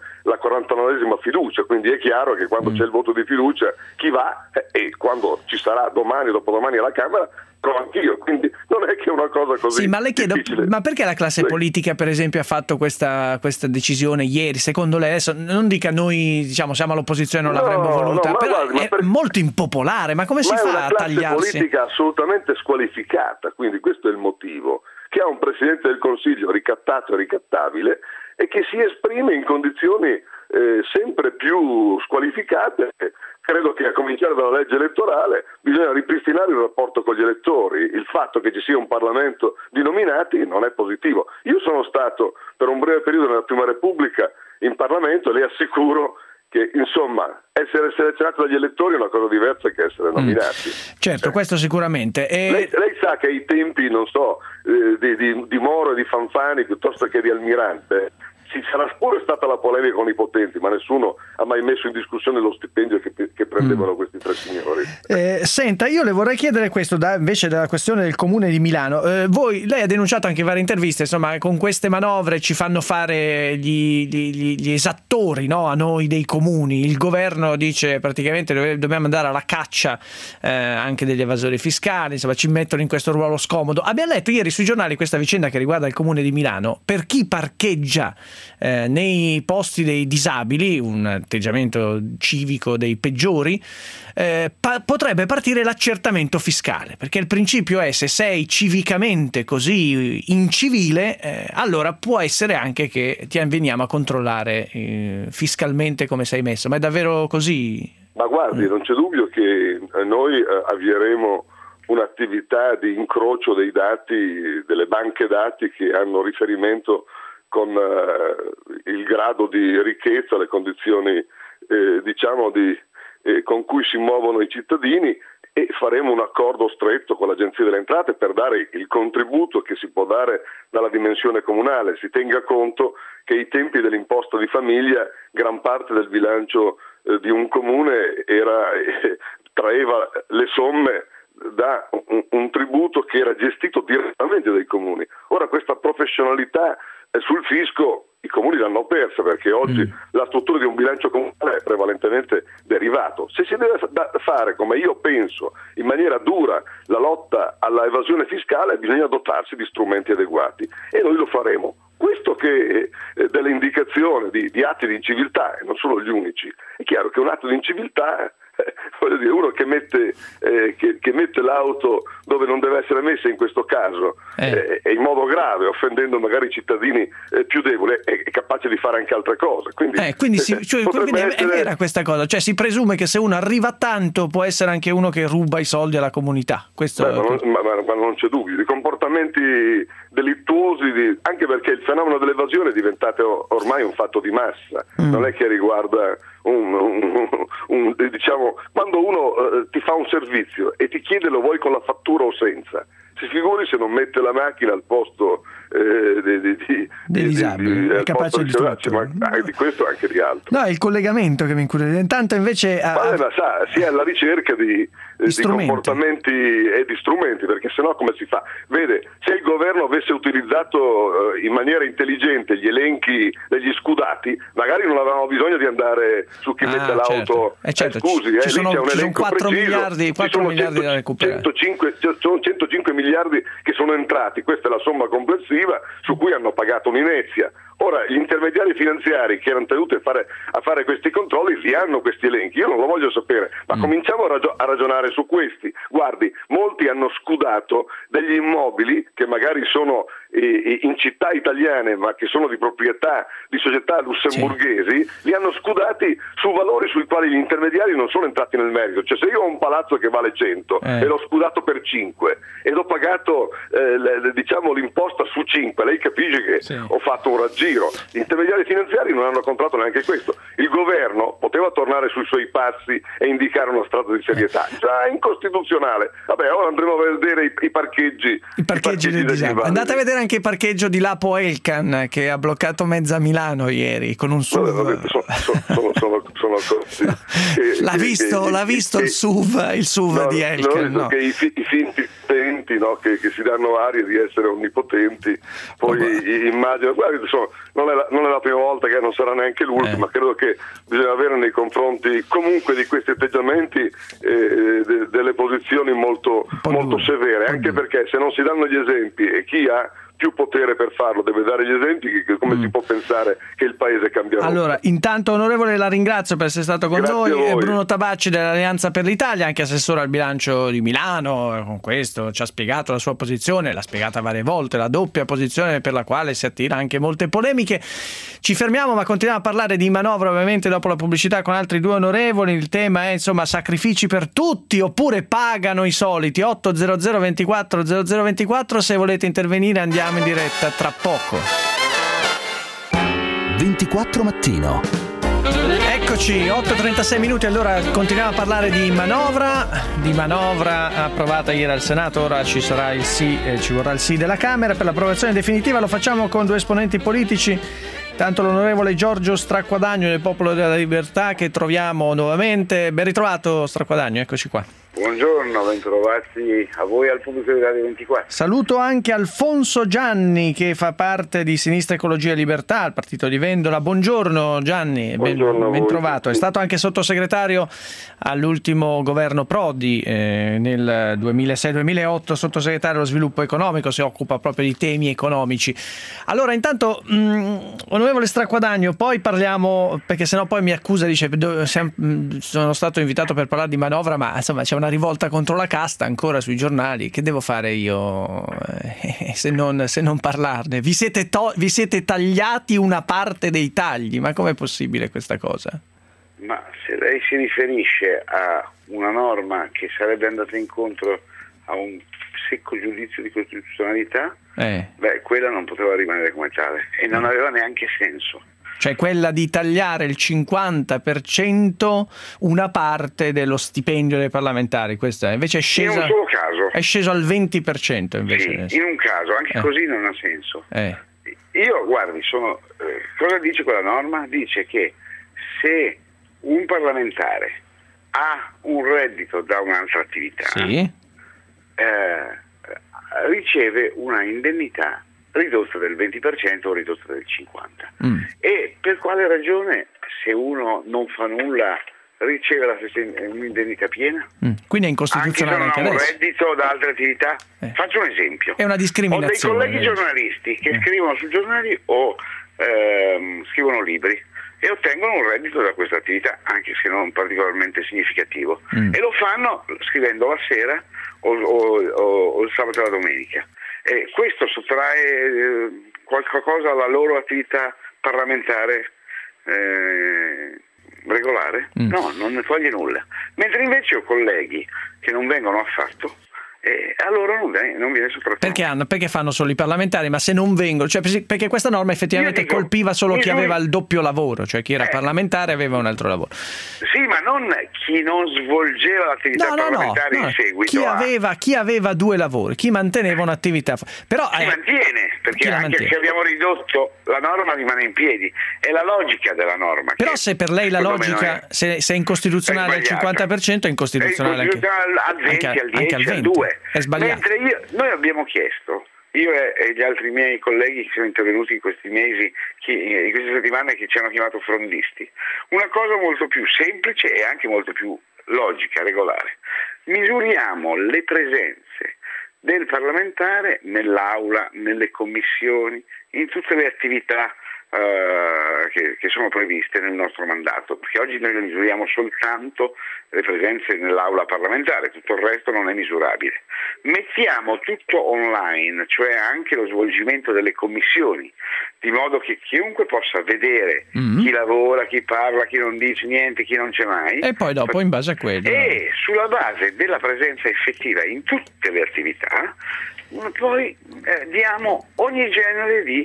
fiducia, quindi è chiaro che quando c'è il voto di fiducia chi va, e quando ci sarà domani o dopodomani alla Camera, anch'io, quindi non è che è una cosa così. Sì, ma le chiedo, difficile. ma perché la classe politica, per esempio, ha fatto questa decisione ieri? Secondo lei, adesso non dica noi diciamo siamo all'opposizione, non l'avremmo voluta, però è molto impopolare, ma come si fa a tagliarsi? È una classe politica assolutamente squalificata, quindi questo è il motivo, che ha un Presidente del Consiglio ricattato e ricattabile e che si esprime in condizioni sempre più squalificate. Credo che a cominciare dalla legge elettorale bisogna ripristinare il rapporto con gli elettori. Il fatto che ci sia un Parlamento di nominati non è positivo. Io sono stato per un breve periodo nella Prima Repubblica in Parlamento e le assicuro che insomma essere selezionati dagli elettori è una cosa diversa che essere nominati. Certo, questo sicuramente. Lei sa che ai tempi, non so, di Moro e di Fanfani piuttosto che di Almirante, ci sarà pure stata la polemica con i potenti, ma nessuno ha mai messo in discussione lo stipendio che prendevano questi 3 signori. Senta, io le vorrei chiedere questo invece della questione del Comune di Milano. Lei ha denunciato anche in varie interviste, insomma, con queste manovre ci fanno fare gli esattori, no, a noi dei comuni. Il governo dice praticamente dobbiamo andare alla caccia anche degli evasori fiscali, insomma ci mettono in questo ruolo scomodo. Abbiamo letto ieri sui giornali questa vicenda che riguarda il Comune di Milano. Per chi parcheggia nei posti dei disabili, un atteggiamento civico dei peggiori, potrebbe partire l'accertamento fiscale, perché il principio è: se sei civicamente così incivile, allora può essere anche che ti veniamo a controllare fiscalmente come sei messo. Ma è davvero così? Ma guardi, non c'è dubbio che noi avvieremo un'attività di incrocio dei dati, delle banche dati che hanno riferimento con il grado di ricchezza, le condizioni con cui si muovono i cittadini, e faremo un accordo stretto con l'Agenzia delle Entrate per dare il contributo che si può dare dalla dimensione comunale. Si tenga conto che ai tempi dell'imposta di famiglia gran parte del bilancio di un comune traeva le somme da un tributo che era gestito direttamente dai comuni. Ora questa professionalità sul fisco i comuni l'hanno persa, perché oggi la struttura di un bilancio comunale è prevalentemente derivato. Se si deve fare, come io penso, in maniera dura la lotta alla evasione fiscale, bisogna dotarsi di strumenti adeguati, e noi lo faremo. Questo che delle indicazioni di atti di inciviltà, e non sono gli unici, è chiaro che un atto di inciviltà, voglio dire, uno che mette l'auto dove non deve essere messa, in questo caso, e in modo grave, offendendo magari i cittadini più deboli, è capace di fare anche altre cose. Quindi è vera questa cosa, cioè si presume che se uno arriva tanto può essere anche uno che ruba i soldi alla comunità. Ma non c'è dubbio, di comportamenti delittuosi, anche perché il fenomeno dell'evasione è diventato ormai un fatto di massa, non è che riguarda quando uno ti fa un servizio e ti chiede lo vuoi con la fattura o senza, si figuri se non mette la macchina al posto dei disabili, è capace di tutto, ma di questo anche di altro. No, è il collegamento che mi incuriosisce. Intanto invece si è alla ricerca di comportamenti e di strumenti, perché sennò come si fa? Vede, se il governo avesse utilizzato in maniera intelligente gli elenchi degli scudati, magari non avevamo bisogno di andare su chi mette l'auto. Certo. Scusi, ci sono 4 preciso, miliardi da recuperare. 105 miliardi che sono entrati, questa è la somma complessiva su cui hanno pagato un'inezia. Ora, gli intermediari finanziari che erano tenuti a fare questi controlli li hanno questi elenchi, io non lo voglio sapere, ma cominciamo a ragionare su questi. Guardi, molti hanno scudato degli immobili che magari sono in città italiane, ma che sono di proprietà di società lussemburghesi, li hanno scudati su valori sui quali gli intermediari non sono entrati nel merito. Cioè, se io ho un palazzo che vale 100 e l'ho scudato per 5 ed ho pagato l'imposta su 5, lei capisce che ho fatto un raggiro. Gli intermediari finanziari non hanno controllato neanche questo. Il governo poteva tornare sui suoi passi e indicare una strada di serietà. Già è incostituzionale. Vabbè, ora andremo a vedere i parcheggi. I parcheggi del disabili. Andate a vedere anche il parcheggio di Lapo Elkan, che ha bloccato mezza Milano ieri con un SUV. Sono cose l'ha visto il SUV di Elkan. Che i finti potenti, che si danno aria di essere onnipotenti, poi immagino, guarda, non è la prima volta, che non sarà neanche l'ultima, credo che bisogna avere nei confronti comunque di questi atteggiamenti delle posizioni molto severe, anche perché se non si danno gli esempi, e chi ha più potere per farlo deve dare gli esempi, come si può pensare che il paese cambierà? Allora, intanto, onorevole, la ringrazio per essere stato con noi. Bruno Tabacci dell'Alleanza per l'Italia, anche assessore al bilancio di Milano, con questo ci ha spiegato la sua posizione, l'ha spiegata varie volte, la doppia posizione per la quale si attira anche molte polemiche. Ci fermiamo, ma continuiamo a parlare di manovra ovviamente dopo la pubblicità con altri due onorevoli. Il tema è sacrifici per tutti oppure pagano i soliti. 800 24 0024, se volete intervenire andiamo in diretta tra poco. 24 mattino. Eccoci, 8:36 minuti. Allora continuiamo a parlare di manovra approvata ieri al Senato. Ora ci vorrà il sì della Camera per l'approvazione definitiva. Lo facciamo con due esponenti politici. Tanto l'onorevole Giorgio Stracquadagno del Popolo della Libertà, che troviamo nuovamente. Ben ritrovato, Stracquadagno, eccoci qua. Buongiorno, bentrovati a voi e al pubblico di Radio 24. Saluto anche Alfonso Gianni, che fa parte di Sinistra Ecologia e Libertà, il partito di Vendola. Buongiorno Gianni, ben trovato. È stato anche sottosegretario all'ultimo governo Prodi, nel 2006-2008, sottosegretario allo sviluppo economico, si occupa proprio di temi economici. Allora, intanto, onorevole Straquadagno, poi parliamo, perché sennò poi mi accusa, dice sono stato invitato per parlare di manovra, ma insomma c'è una rivolta contro la casta ancora sui giornali. Che devo fare io se non parlarne? Vi siete tagliati una parte dei tagli, ma com'è possibile questa cosa? Ma se lei si riferisce a una norma che sarebbe andata incontro a un secco giudizio di costituzionalità, quella non poteva rimanere come tale e non aveva neanche senso. Cioè quella di tagliare il 50% una parte dello stipendio dei parlamentari, questa invece è scesa, in un solo caso è sceso al 20% invece. Sì, in un caso, anche così non ha senso. Io, guardi, cosa dice quella norma? Dice che se un parlamentare ha un reddito da un'altra attività, riceve una indennità ridotta del 20% o ridotta del 50%. E per quale ragione, se uno non fa nulla, riceve un'indennità piena? Quindi è incostituzionale anche non ha un adesso. reddito da altre attività? Faccio un esempio. È una discriminazione. Ho dei colleghi giornalisti che scrivono su giornali o scrivono libri e ottengono un reddito da questa attività, anche se non particolarmente significativo, e lo fanno scrivendo la sera o il sabato e la domenica. Questo sottrae qualcosa alla loro attività parlamentare regolare? No, non ne toglie nulla. Mentre invece ho colleghi che non vengono affatto, a loro non viene sottratto. Perché fanno solo i parlamentari, ma se non vengono, cioè perché questa norma effettivamente colpiva solo chi aveva il doppio lavoro, cioè chi era parlamentare aveva un altro lavoro. Sì, ma non chi non svolgeva l'attività parlamentare in seguito. Chi aveva due lavori, chi manteneva un'attività. Però si mantiene, perché anche se abbiamo ridotto la norma rimane in piedi. È la logica della norma. Però se per lei la logica, se è incostituzionale al 50%, è incostituzionale al 20, al 10, al 2. È sbagliato. Mentre noi abbiamo chiesto, io e gli altri miei colleghi che sono intervenuti in questi mesi, in queste settimane, che ci hanno chiamato frondisti, una cosa molto più semplice e anche molto più logica, regolare. Misuriamo le presenze del parlamentare nell'aula, nelle commissioni, in tutte le attività che sono previste nel nostro mandato, perché oggi noi misuriamo soltanto le presenze nell'aula parlamentare, tutto il resto non è misurabile. Mettiamo tutto online, cioè anche lo svolgimento delle commissioni, di modo che chiunque possa vedere chi lavora, chi parla, chi non dice niente, chi non c'è mai, e poi dopo in base a quello, e sulla base della presenza effettiva in tutte le attività poi diamo ogni genere di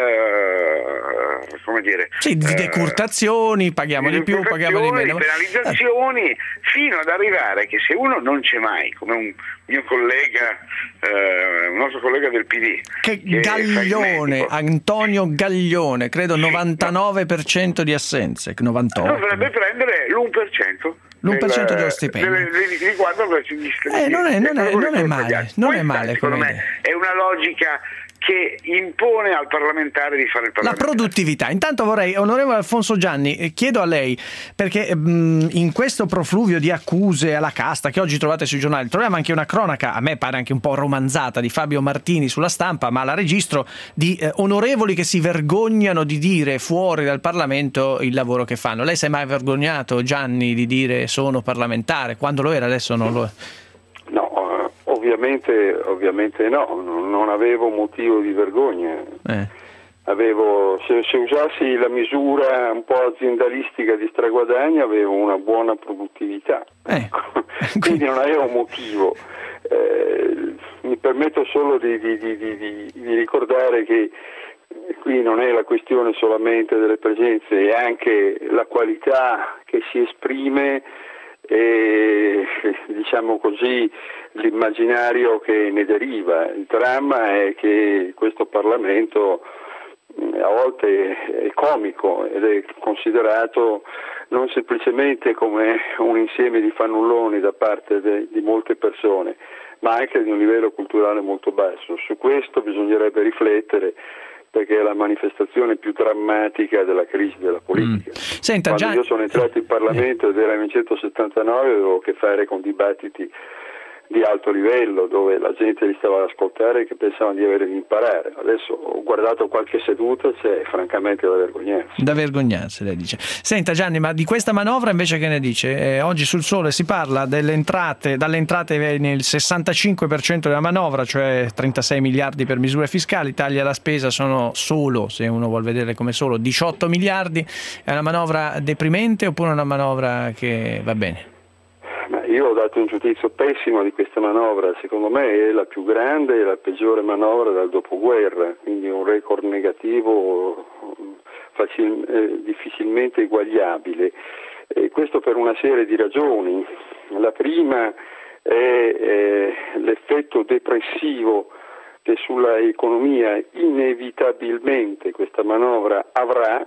di decurtazioni, paghiamo di più, paghiamo di meno, penalizzazioni, fino ad arrivare che se uno non c'è mai, come un mio collega, un nostro collega del PD, che Gaglione, Antonio Gaglione, credo 99% di assenze, 98%. Dovrebbe prendere l'1%. L'1% dello stipendio non è male, secondo me è una logica che impone al parlamentare di fare il parlamentare. La produttività. Intanto vorrei, onorevole Alfonso Gianni, chiedo a lei, perché in questo profluvio di accuse alla casta che oggi trovate sui giornali, troviamo anche una cronaca, a me pare anche un po' romanzata, di Fabio Martini sulla Stampa, ma la registro, di onorevoli che si vergognano di dire fuori dal Parlamento il lavoro che fanno. Lei si è mai vergognato, Gianni, di dire sono parlamentare? Quando lo era, adesso non lo è. No, ovviamente no, non avevo motivo di vergogna. Se usassi la misura un po' aziendalistica di Straguadagno, avevo una buona produttività. Quindi non avevo motivo. Mi permetto solo di ricordare che qui non è la questione solamente delle presenze, è anche la qualità che si esprime e, diciamo così, l'immaginario che ne deriva. Il dramma è che questo Parlamento a volte è comico ed è considerato non semplicemente come un insieme di fannulloni da parte di molte persone, ma anche di un livello culturale molto basso. Su questo bisognerebbe riflettere, perché è la manifestazione più drammatica della crisi della politica. Senta, quando io sono entrato in Parlamento ed era nel 1979, avevo a che fare con dibattiti di alto livello, dove la gente li stava ad ascoltare e che pensavano di avere da imparare. Adesso ho guardato qualche seduta, c'è francamente da vergognarsi. Da vergognarsi, lei dice. Senta Gianni, ma di questa manovra invece che ne dice? Oggi sul Sole si parla dalle entrate viene il 65% della manovra, cioè 36 miliardi per misure fiscali, tagli alla spesa sono solo, se uno vuol vedere come solo, 18 miliardi. È una manovra deprimente oppure una manovra che va bene? Io ho dato un giudizio pessimo di questa manovra, secondo me è la più grande e la peggiore manovra dal dopoguerra, quindi un record negativo difficilmente eguagliabile. Questo per una serie di ragioni. La prima è l'effetto depressivo che sulla economia inevitabilmente questa manovra avrà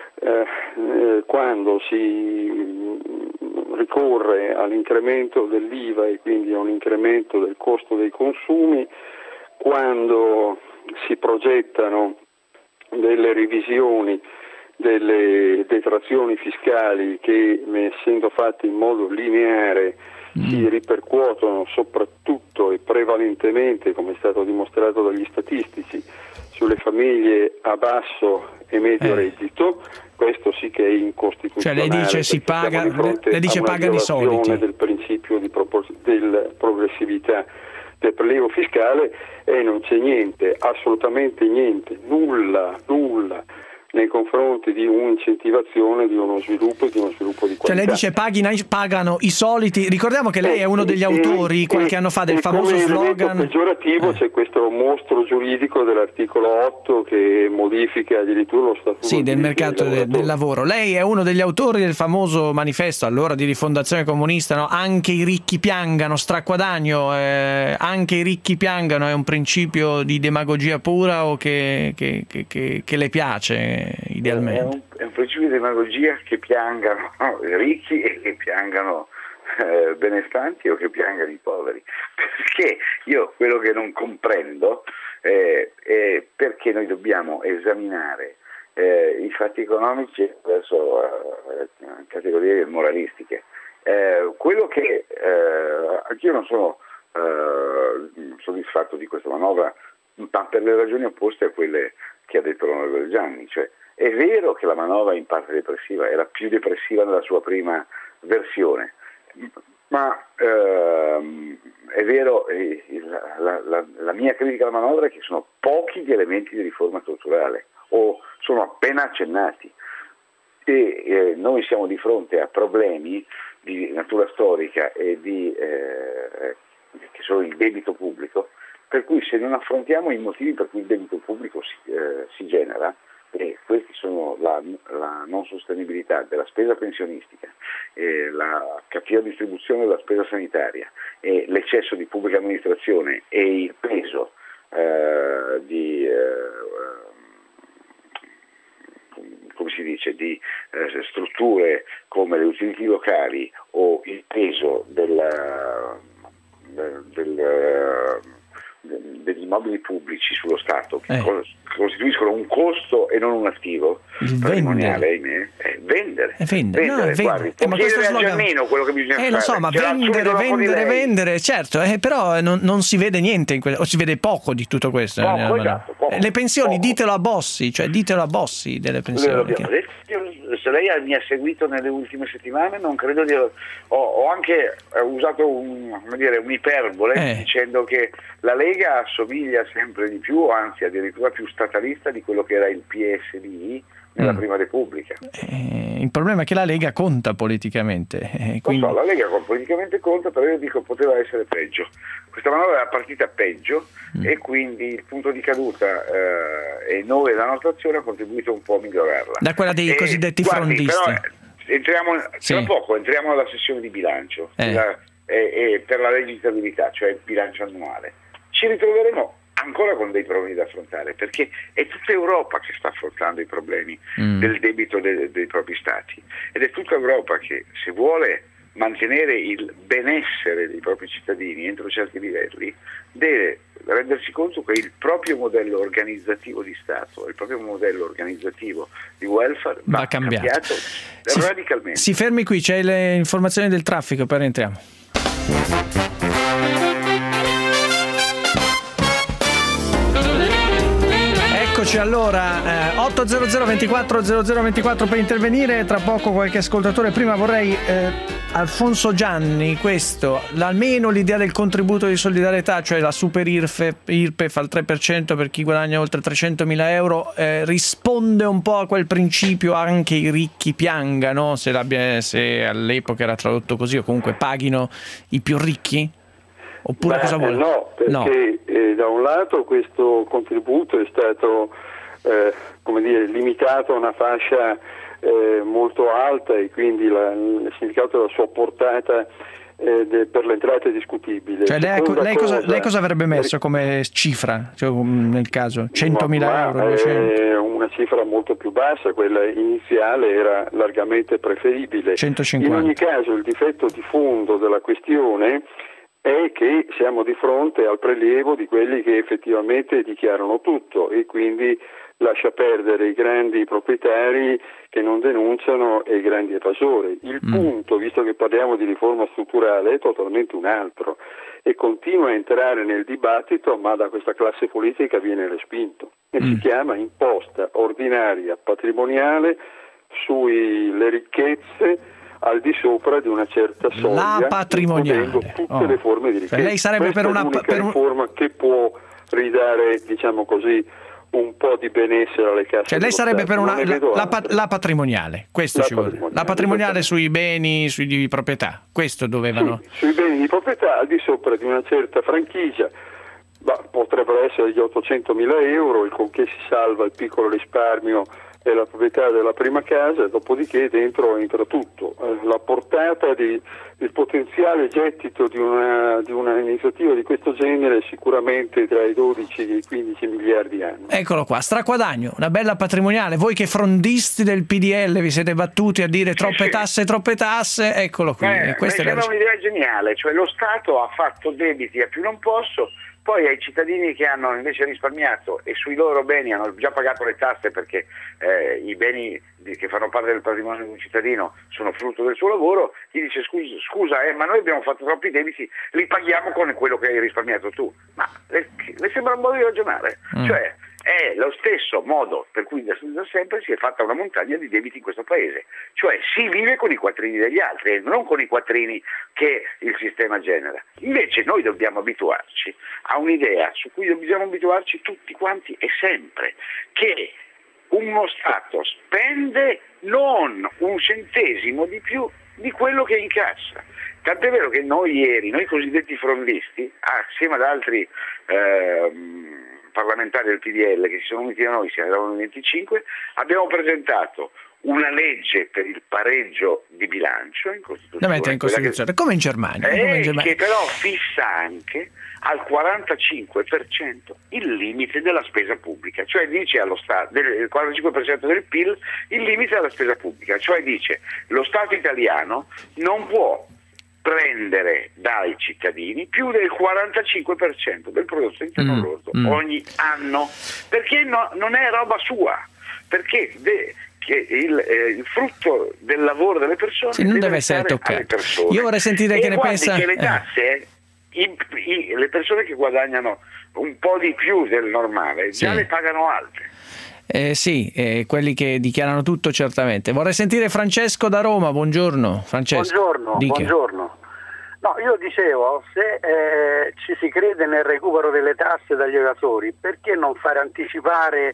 quando si ricorre all'incremento dell'IVA e quindi a un incremento del costo dei consumi, quando si progettano delle revisioni delle detrazioni fiscali che, essendo fatte in modo lineare, si ripercuotono soprattutto e prevalentemente, come è stato dimostrato dagli statistici, sulle famiglie a basso e medio reddito. Questo sì che è incostituzionale. Cioè lei dice pagano i soliti del principio del progressività del prelievo fiscale, e non c'è niente, assolutamente niente, nulla nei confronti di un'incentivazione di uno sviluppo e di uno sviluppo di qualità. Cioè lei dice pagano i soliti. Ricordiamo che lei è uno degli autori qualche anno fa del famoso slogan. Come peggiorativo c'è questo mostro giuridico dell'articolo 8 che modifica addirittura lo statuto del mercato del lavoro. Lei è uno degli autori del famoso manifesto allora di Rifondazione Comunista, no? Anche i ricchi piangano, Straquadanio, anche i ricchi piangano, è un principio di demagogia pura o che le piace? Idealmente è un principio di demagogia che piangano i ricchi e che piangano benestanti o che piangano i poveri, perché io quello che non comprendo è perché noi dobbiamo esaminare i fatti economici verso categorie moralistiche. Quello che anch'io non sono soddisfatto di questa manovra, ma per le ragioni opposte a quelle che ha detto l'onorevole Gianni. Cioè, è vero che la manovra è in parte depressiva, era più depressiva nella sua prima versione, ma è vero, la mia critica alla manovra è che sono pochi gli elementi di riforma strutturale o sono appena accennati, e noi siamo di fronte a problemi di natura storica e che sono il debito pubblico, per cui se non affrontiamo i motivi per cui il debito pubblico si genera, e questi sono la non sostenibilità della spesa pensionistica, la cattiva distribuzione della spesa sanitaria, e l'eccesso di pubblica amministrazione e il peso di strutture come le utility locali o il peso degli immobili pubblici sullo Stato, che costituiscono un costo e non un attivo patrimoniale, vendere. Guardi, può chiedere a Giannino quello che bisogna fare. Lo so, ma vendere, certo, però non si vede niente o si vede poco di tutto questo. Poco. Le pensioni, ditelo a Bossi, delle pensioni. Se lei mi ha seguito nelle ultime settimane, non credo di ho anche usato un'iperbole dicendo che la Lega assomiglia sempre di più, anzi addirittura più statalista di quello che era il PSDI nella Prima Repubblica. Il problema è che la Lega conta politicamente. Lo so, la Lega politicamente conta, però io dico poteva essere peggio. Questa manovra era partita peggio e quindi il punto di caduta e noi, la nostra azione, ha contribuito un po' a migliorarla. Da quella dei cosiddetti frondisti. Però tra poco entriamo alla sessione di bilancio per la legge di stabilità, cioè il bilancio annuale. Ci ritroveremo ancora con dei problemi da affrontare, perché è tutta Europa che sta affrontando i problemi del debito dei propri stati, ed è tutta Europa che, se vuole mantenere il benessere dei propri cittadini entro certi livelli, deve rendersi conto che il proprio modello organizzativo di Stato, il proprio modello organizzativo di welfare va cambiato radicalmente. Si fermi qui, c'è le informazioni del traffico, poi rientriamo. Eccoci allora, 800 24 0024 per intervenire, tra poco qualche ascoltatore. Prima vorrei, Alfonso Gianni, questo, almeno l'idea del contributo di solidarietà, cioè la super IRPEF al 3% per chi guadagna oltre 300.000 euro, risponde un po' a quel principio anche i ricchi piangano, se all'epoca era tradotto così, o comunque paghino i più ricchi? Oppure cosa vuole? No, perché da un lato questo contributo è stato limitato a una fascia molto alta, e quindi il significato della sua portata per le entrate è discutibile. Cioè lei cosa avrebbe messo come cifra, cioè, nel caso? 100.000 euro? 200? Una cifra molto più bassa, quella iniziale era largamente preferibile. 150. In ogni caso il difetto di fondo della questione è che siamo di fronte al prelievo di quelli che effettivamente dichiarano tutto, e quindi lascia perdere i grandi proprietari che non denunciano e i grandi evasori. Il punto, visto che parliamo di riforma strutturale, è totalmente un altro e continua a entrare nel dibattito, ma da questa classe politica viene respinto, e si chiama imposta ordinaria patrimoniale sulle ricchezze al di sopra di una certa soglia, la patrimoniale, tutte le forme di ricchezza. Lei sarebbe per l'unica riforma che può ridare, diciamo così, un po' di benessere alle casse. Cioè lei sarebbe per la patrimoniale, questo ci vuole. La patrimoniale sui beni, di proprietà, questo dovevano. Sì, sui beni di proprietà al di sopra di una certa franchigia, potrebbero essere gli 800.000 euro, con che si salva il piccolo risparmio e la proprietà della prima casa, dopodiché dentro entra tutto. La portata il potenziale gettito di una iniziativa di questo genere è sicuramente tra i 12 e i 15 miliardi annui. Eccolo qua, straguadagno, una bella patrimoniale. Voi che frondisti del PDL vi siete battuti a dire troppe tasse, eccolo qui. Questa è un'idea geniale, cioè lo Stato ha fatto debiti a più non posso, poi ai cittadini che hanno invece risparmiato e sui loro beni hanno già pagato le tasse, perché i beni che fanno parte del patrimonio di un cittadino sono frutto del suo lavoro, gli dice scusa, ma noi abbiamo fatto troppi debiti, li paghiamo con quello che hai risparmiato tu. Ma le sembra un modo di ragionare? Cioè è lo stesso modo per cui da sempre si è fatta una montagna di debiti in questo paese, cioè si vive con i quattrini degli altri e non con i quattrini che il sistema genera. Invece noi dobbiamo abituarci a un'idea su cui dobbiamo abituarci tutti quanti e sempre, che uno Stato spende non un centesimo di più di quello che incassa. Tant'è vero che noi cosiddetti frondisti, assieme ad altri parlamentari del PDL che si sono uniti a noi, siamo 25, abbiamo presentato una legge per il pareggio di bilancio in Costituzione, come in Germania, che però fissa anche al 45% il limite della spesa pubblica, cioè dice allo Stato, del 45% del PIL il limite della spesa pubblica, cioè dice lo Stato italiano non può prendere dai cittadini più del 45% del prodotto interno lordo ogni anno, perché non è roba sua, perché il frutto del lavoro delle persone non deve essere toccato. Io vorrei sentire che ne pensa. Che le tasse, le persone che guadagnano un po' di più del normale già le pagano altre. Quelli che dichiarano tutto certamente. Vorrei sentire Francesco da Roma. Buongiorno Francesco. Buongiorno. No, io dicevo, se ci si crede nel recupero delle tasse dagli evasori, perché non fare anticipare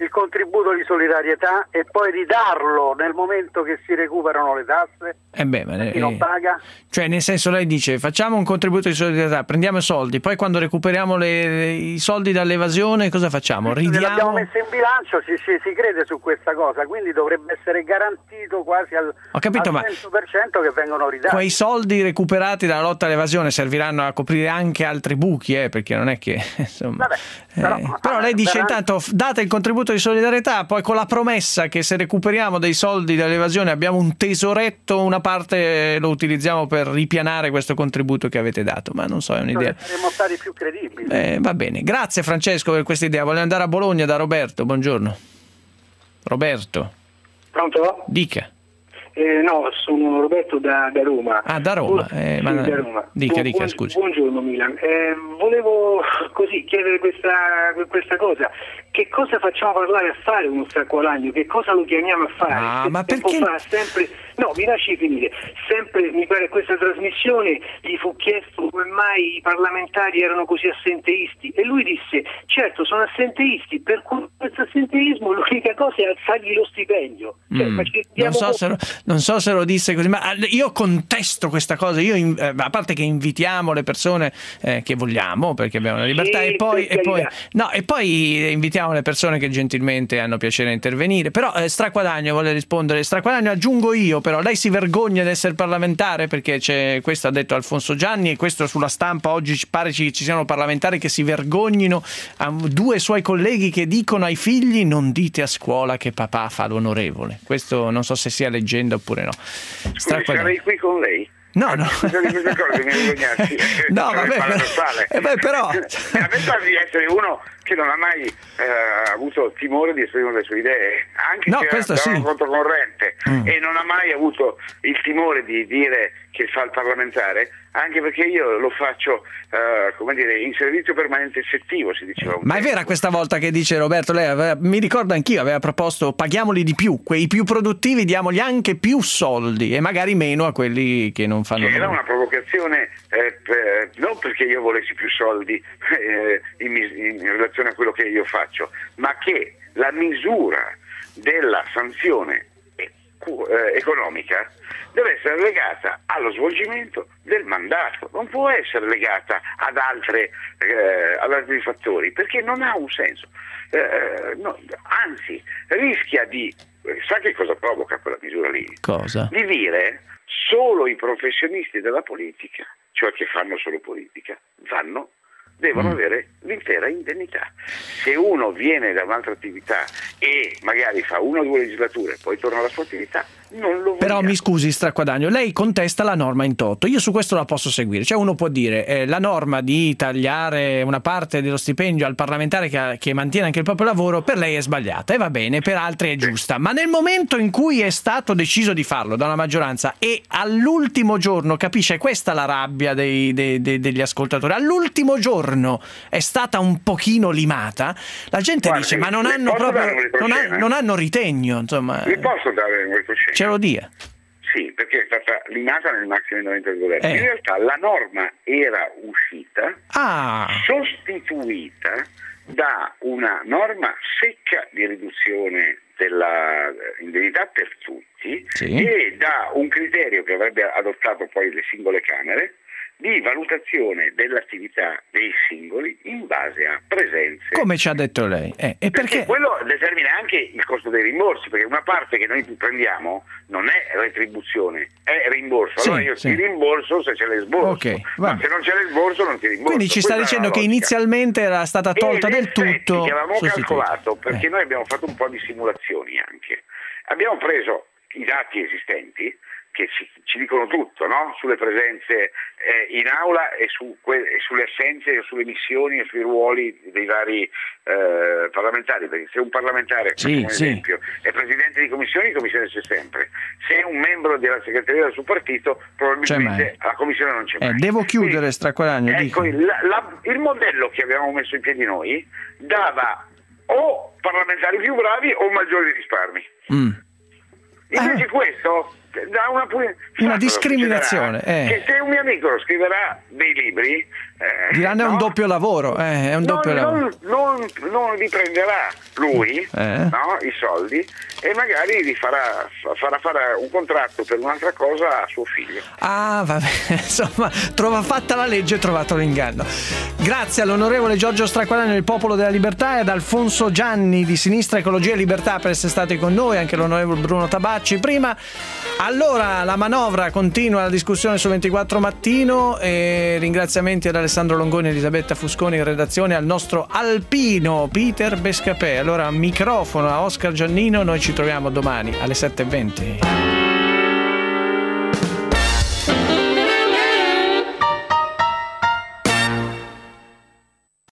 il contributo di solidarietà e poi ridarlo nel momento che si recuperano le tasse? Chi non paga? Cioè, nel senso, lei dice facciamo un contributo di solidarietà, prendiamo i soldi, poi quando recuperiamo i soldi dall'evasione cosa facciamo? Ridiamo? L'abbiamo messo in bilancio, si crede su questa cosa, quindi dovrebbe essere garantito quasi al 100% che vengono ridati. Quei soldi recuperati dalla lotta all'evasione serviranno a coprire anche altri buchi, perché non è che insomma. Però lei dice intanto date il contributo di solidarietà, poi con la promessa che se recuperiamo dei soldi dall'evasione abbiamo un tesoretto, una parte lo utilizziamo per ripianare questo contributo che avete dato, ma non so, è un'idea. Saremmo stati più credibili. Va bene, grazie Francesco per questa idea. Voglio andare a Bologna da Roberto, buongiorno. Roberto. Pronto? Dica. No, sono Roberto da Roma. Ah, da Roma. Da Roma. Dica, scusi. Buongiorno Milan. Volevo così chiedere questa cosa. Che cosa facciamo parlare a fare uno straguadagno? Che cosa lo chiamiamo a fare? Ma perché? No, mi lasci finire. Sempre, mi pare, questa trasmissione gli fu chiesto come mai i parlamentari erano così assenteisti e lui disse, certo sono assenteisti, per questo assenteismo l'unica cosa è alzargli lo stipendio. Non so se lo disse così, ma io contesto questa cosa. Io a parte che invitiamo le persone che vogliamo, perché abbiamo la libertà, e poi invitiamo le persone che gentilmente hanno piacere a intervenire. Però Straguadagno vuole rispondere. Straguadagno, aggiungo io, però lei si vergogna di essere parlamentare, perché questo ha detto Alfonso Gianni, e questo sulla stampa oggi pare ci siano parlamentari che si vergognino, a due suoi colleghi che dicono ai figli non dite a scuola che papà fa l'onorevole. Questo non so se sia leggenda oppure no. Sarei qui con lei? No. No, vabbè, però a me pare di essere uno che non ha mai avuto timore di esprimere le sue idee, anche se era un controcorrente, e non ha mai avuto il timore di dire che fa il parlamentare, anche perché io lo faccio in servizio permanente effettivo, si diceva. Ma è vera questa volta che dice Roberto, lei mi ricordo anch'io, aveva proposto paghiamoli di più, quei più produttivi diamogli anche più soldi e magari meno a quelli che non fanno nulla. Era una provocazione, non perché io volessi più soldi in relazione a quello che io faccio, ma che la misura della sanzione economica deve essere legata allo svolgimento del mandato, non può essere legata ad altri fattori, perché non ha un senso. Anzi, rischia di... Sa che cosa provoca quella misura lì? Cosa? Di dire solo i professionisti della politica, cioè che fanno solo politica, devono avere l'intera indennità. Se uno viene da un'altra attività e magari fa 1 o 2 legislature e poi torna alla sua attività, non lo vogliamo. Però mi scusi Straguadagno, lei contesta la norma in toto, io su questo la posso seguire, cioè uno può dire la norma di tagliare una parte dello stipendio al parlamentare che mantiene anche il proprio lavoro per lei è sbagliata e va bene, per altri è giusta, ma nel momento in cui è stato deciso di farlo da una maggioranza e all'ultimo giorno, capisce, questa la rabbia degli ascoltatori, all'ultimo giorno è stata un pochino limata, la gente dice ma non hanno proprio non hanno ritegno, insomma. Vi posso dare un retroscena? Ce lo dia. Sì, perché è stata limata nel maxiemendamento del governo. In realtà la norma era uscita sostituita da una norma secca di riduzione della indennità per tutti e da un criterio che avrebbe adottato poi le singole Camere di valutazione dell'attività dei singoli in base a presenze. Come ci ha detto lei. E perché quello determina anche il costo dei rimborsi, perché una parte che noi prendiamo non è retribuzione, è rimborso. Allora io ti rimborso se c'è l'esborso, ma se non c'è l'esborso non ti rimborso. Quindi ci sta dicendo che inizialmente era stata tolta del tutto. Che avevamo calcolato, perché noi abbiamo fatto un po' di simulazioni anche. Abbiamo preso i dati esistenti che ci dicono tutto, no? Sulle presenze in aula e sulle assenze, sulle missioni e sui ruoli dei vari parlamentari, perché se un parlamentare, per esempio, è presidente di commissione c'è sempre. Se è un membro della segreteria del suo partito, probabilmente la commissione non c'è mai. Devo chiudere, Straguadagno. Ecco, il modello che abbiamo messo in piedi noi dava o parlamentari più bravi o maggiori risparmi. Invece questo dà una discriminazione, che se un mio amico scriverà dei libri Diranno è un doppio lavoro, è un doppio lavoro. Non li prenderà lui, no, i soldi, e magari li farà fare un contratto per un'altra cosa a suo figlio. Ah, vabbè, insomma, fatta la legge, trovato l'inganno. Grazie all'onorevole Giorgio Straqualani del Popolo della Libertà e ad Alfonso Gianni di Sinistra Ecologia e Libertà per essere stati con noi, anche l'onorevole Bruno Tabacci prima. Allora, la manovra continua, la discussione su 24 Mattino, e ringraziamenti ad Alessandro Longoni e Elisabetta Fusconi in redazione, al nostro alpino Peter Bescapè. Allora, microfono a Oscar Giannino, noi ci troviamo domani alle 7:20.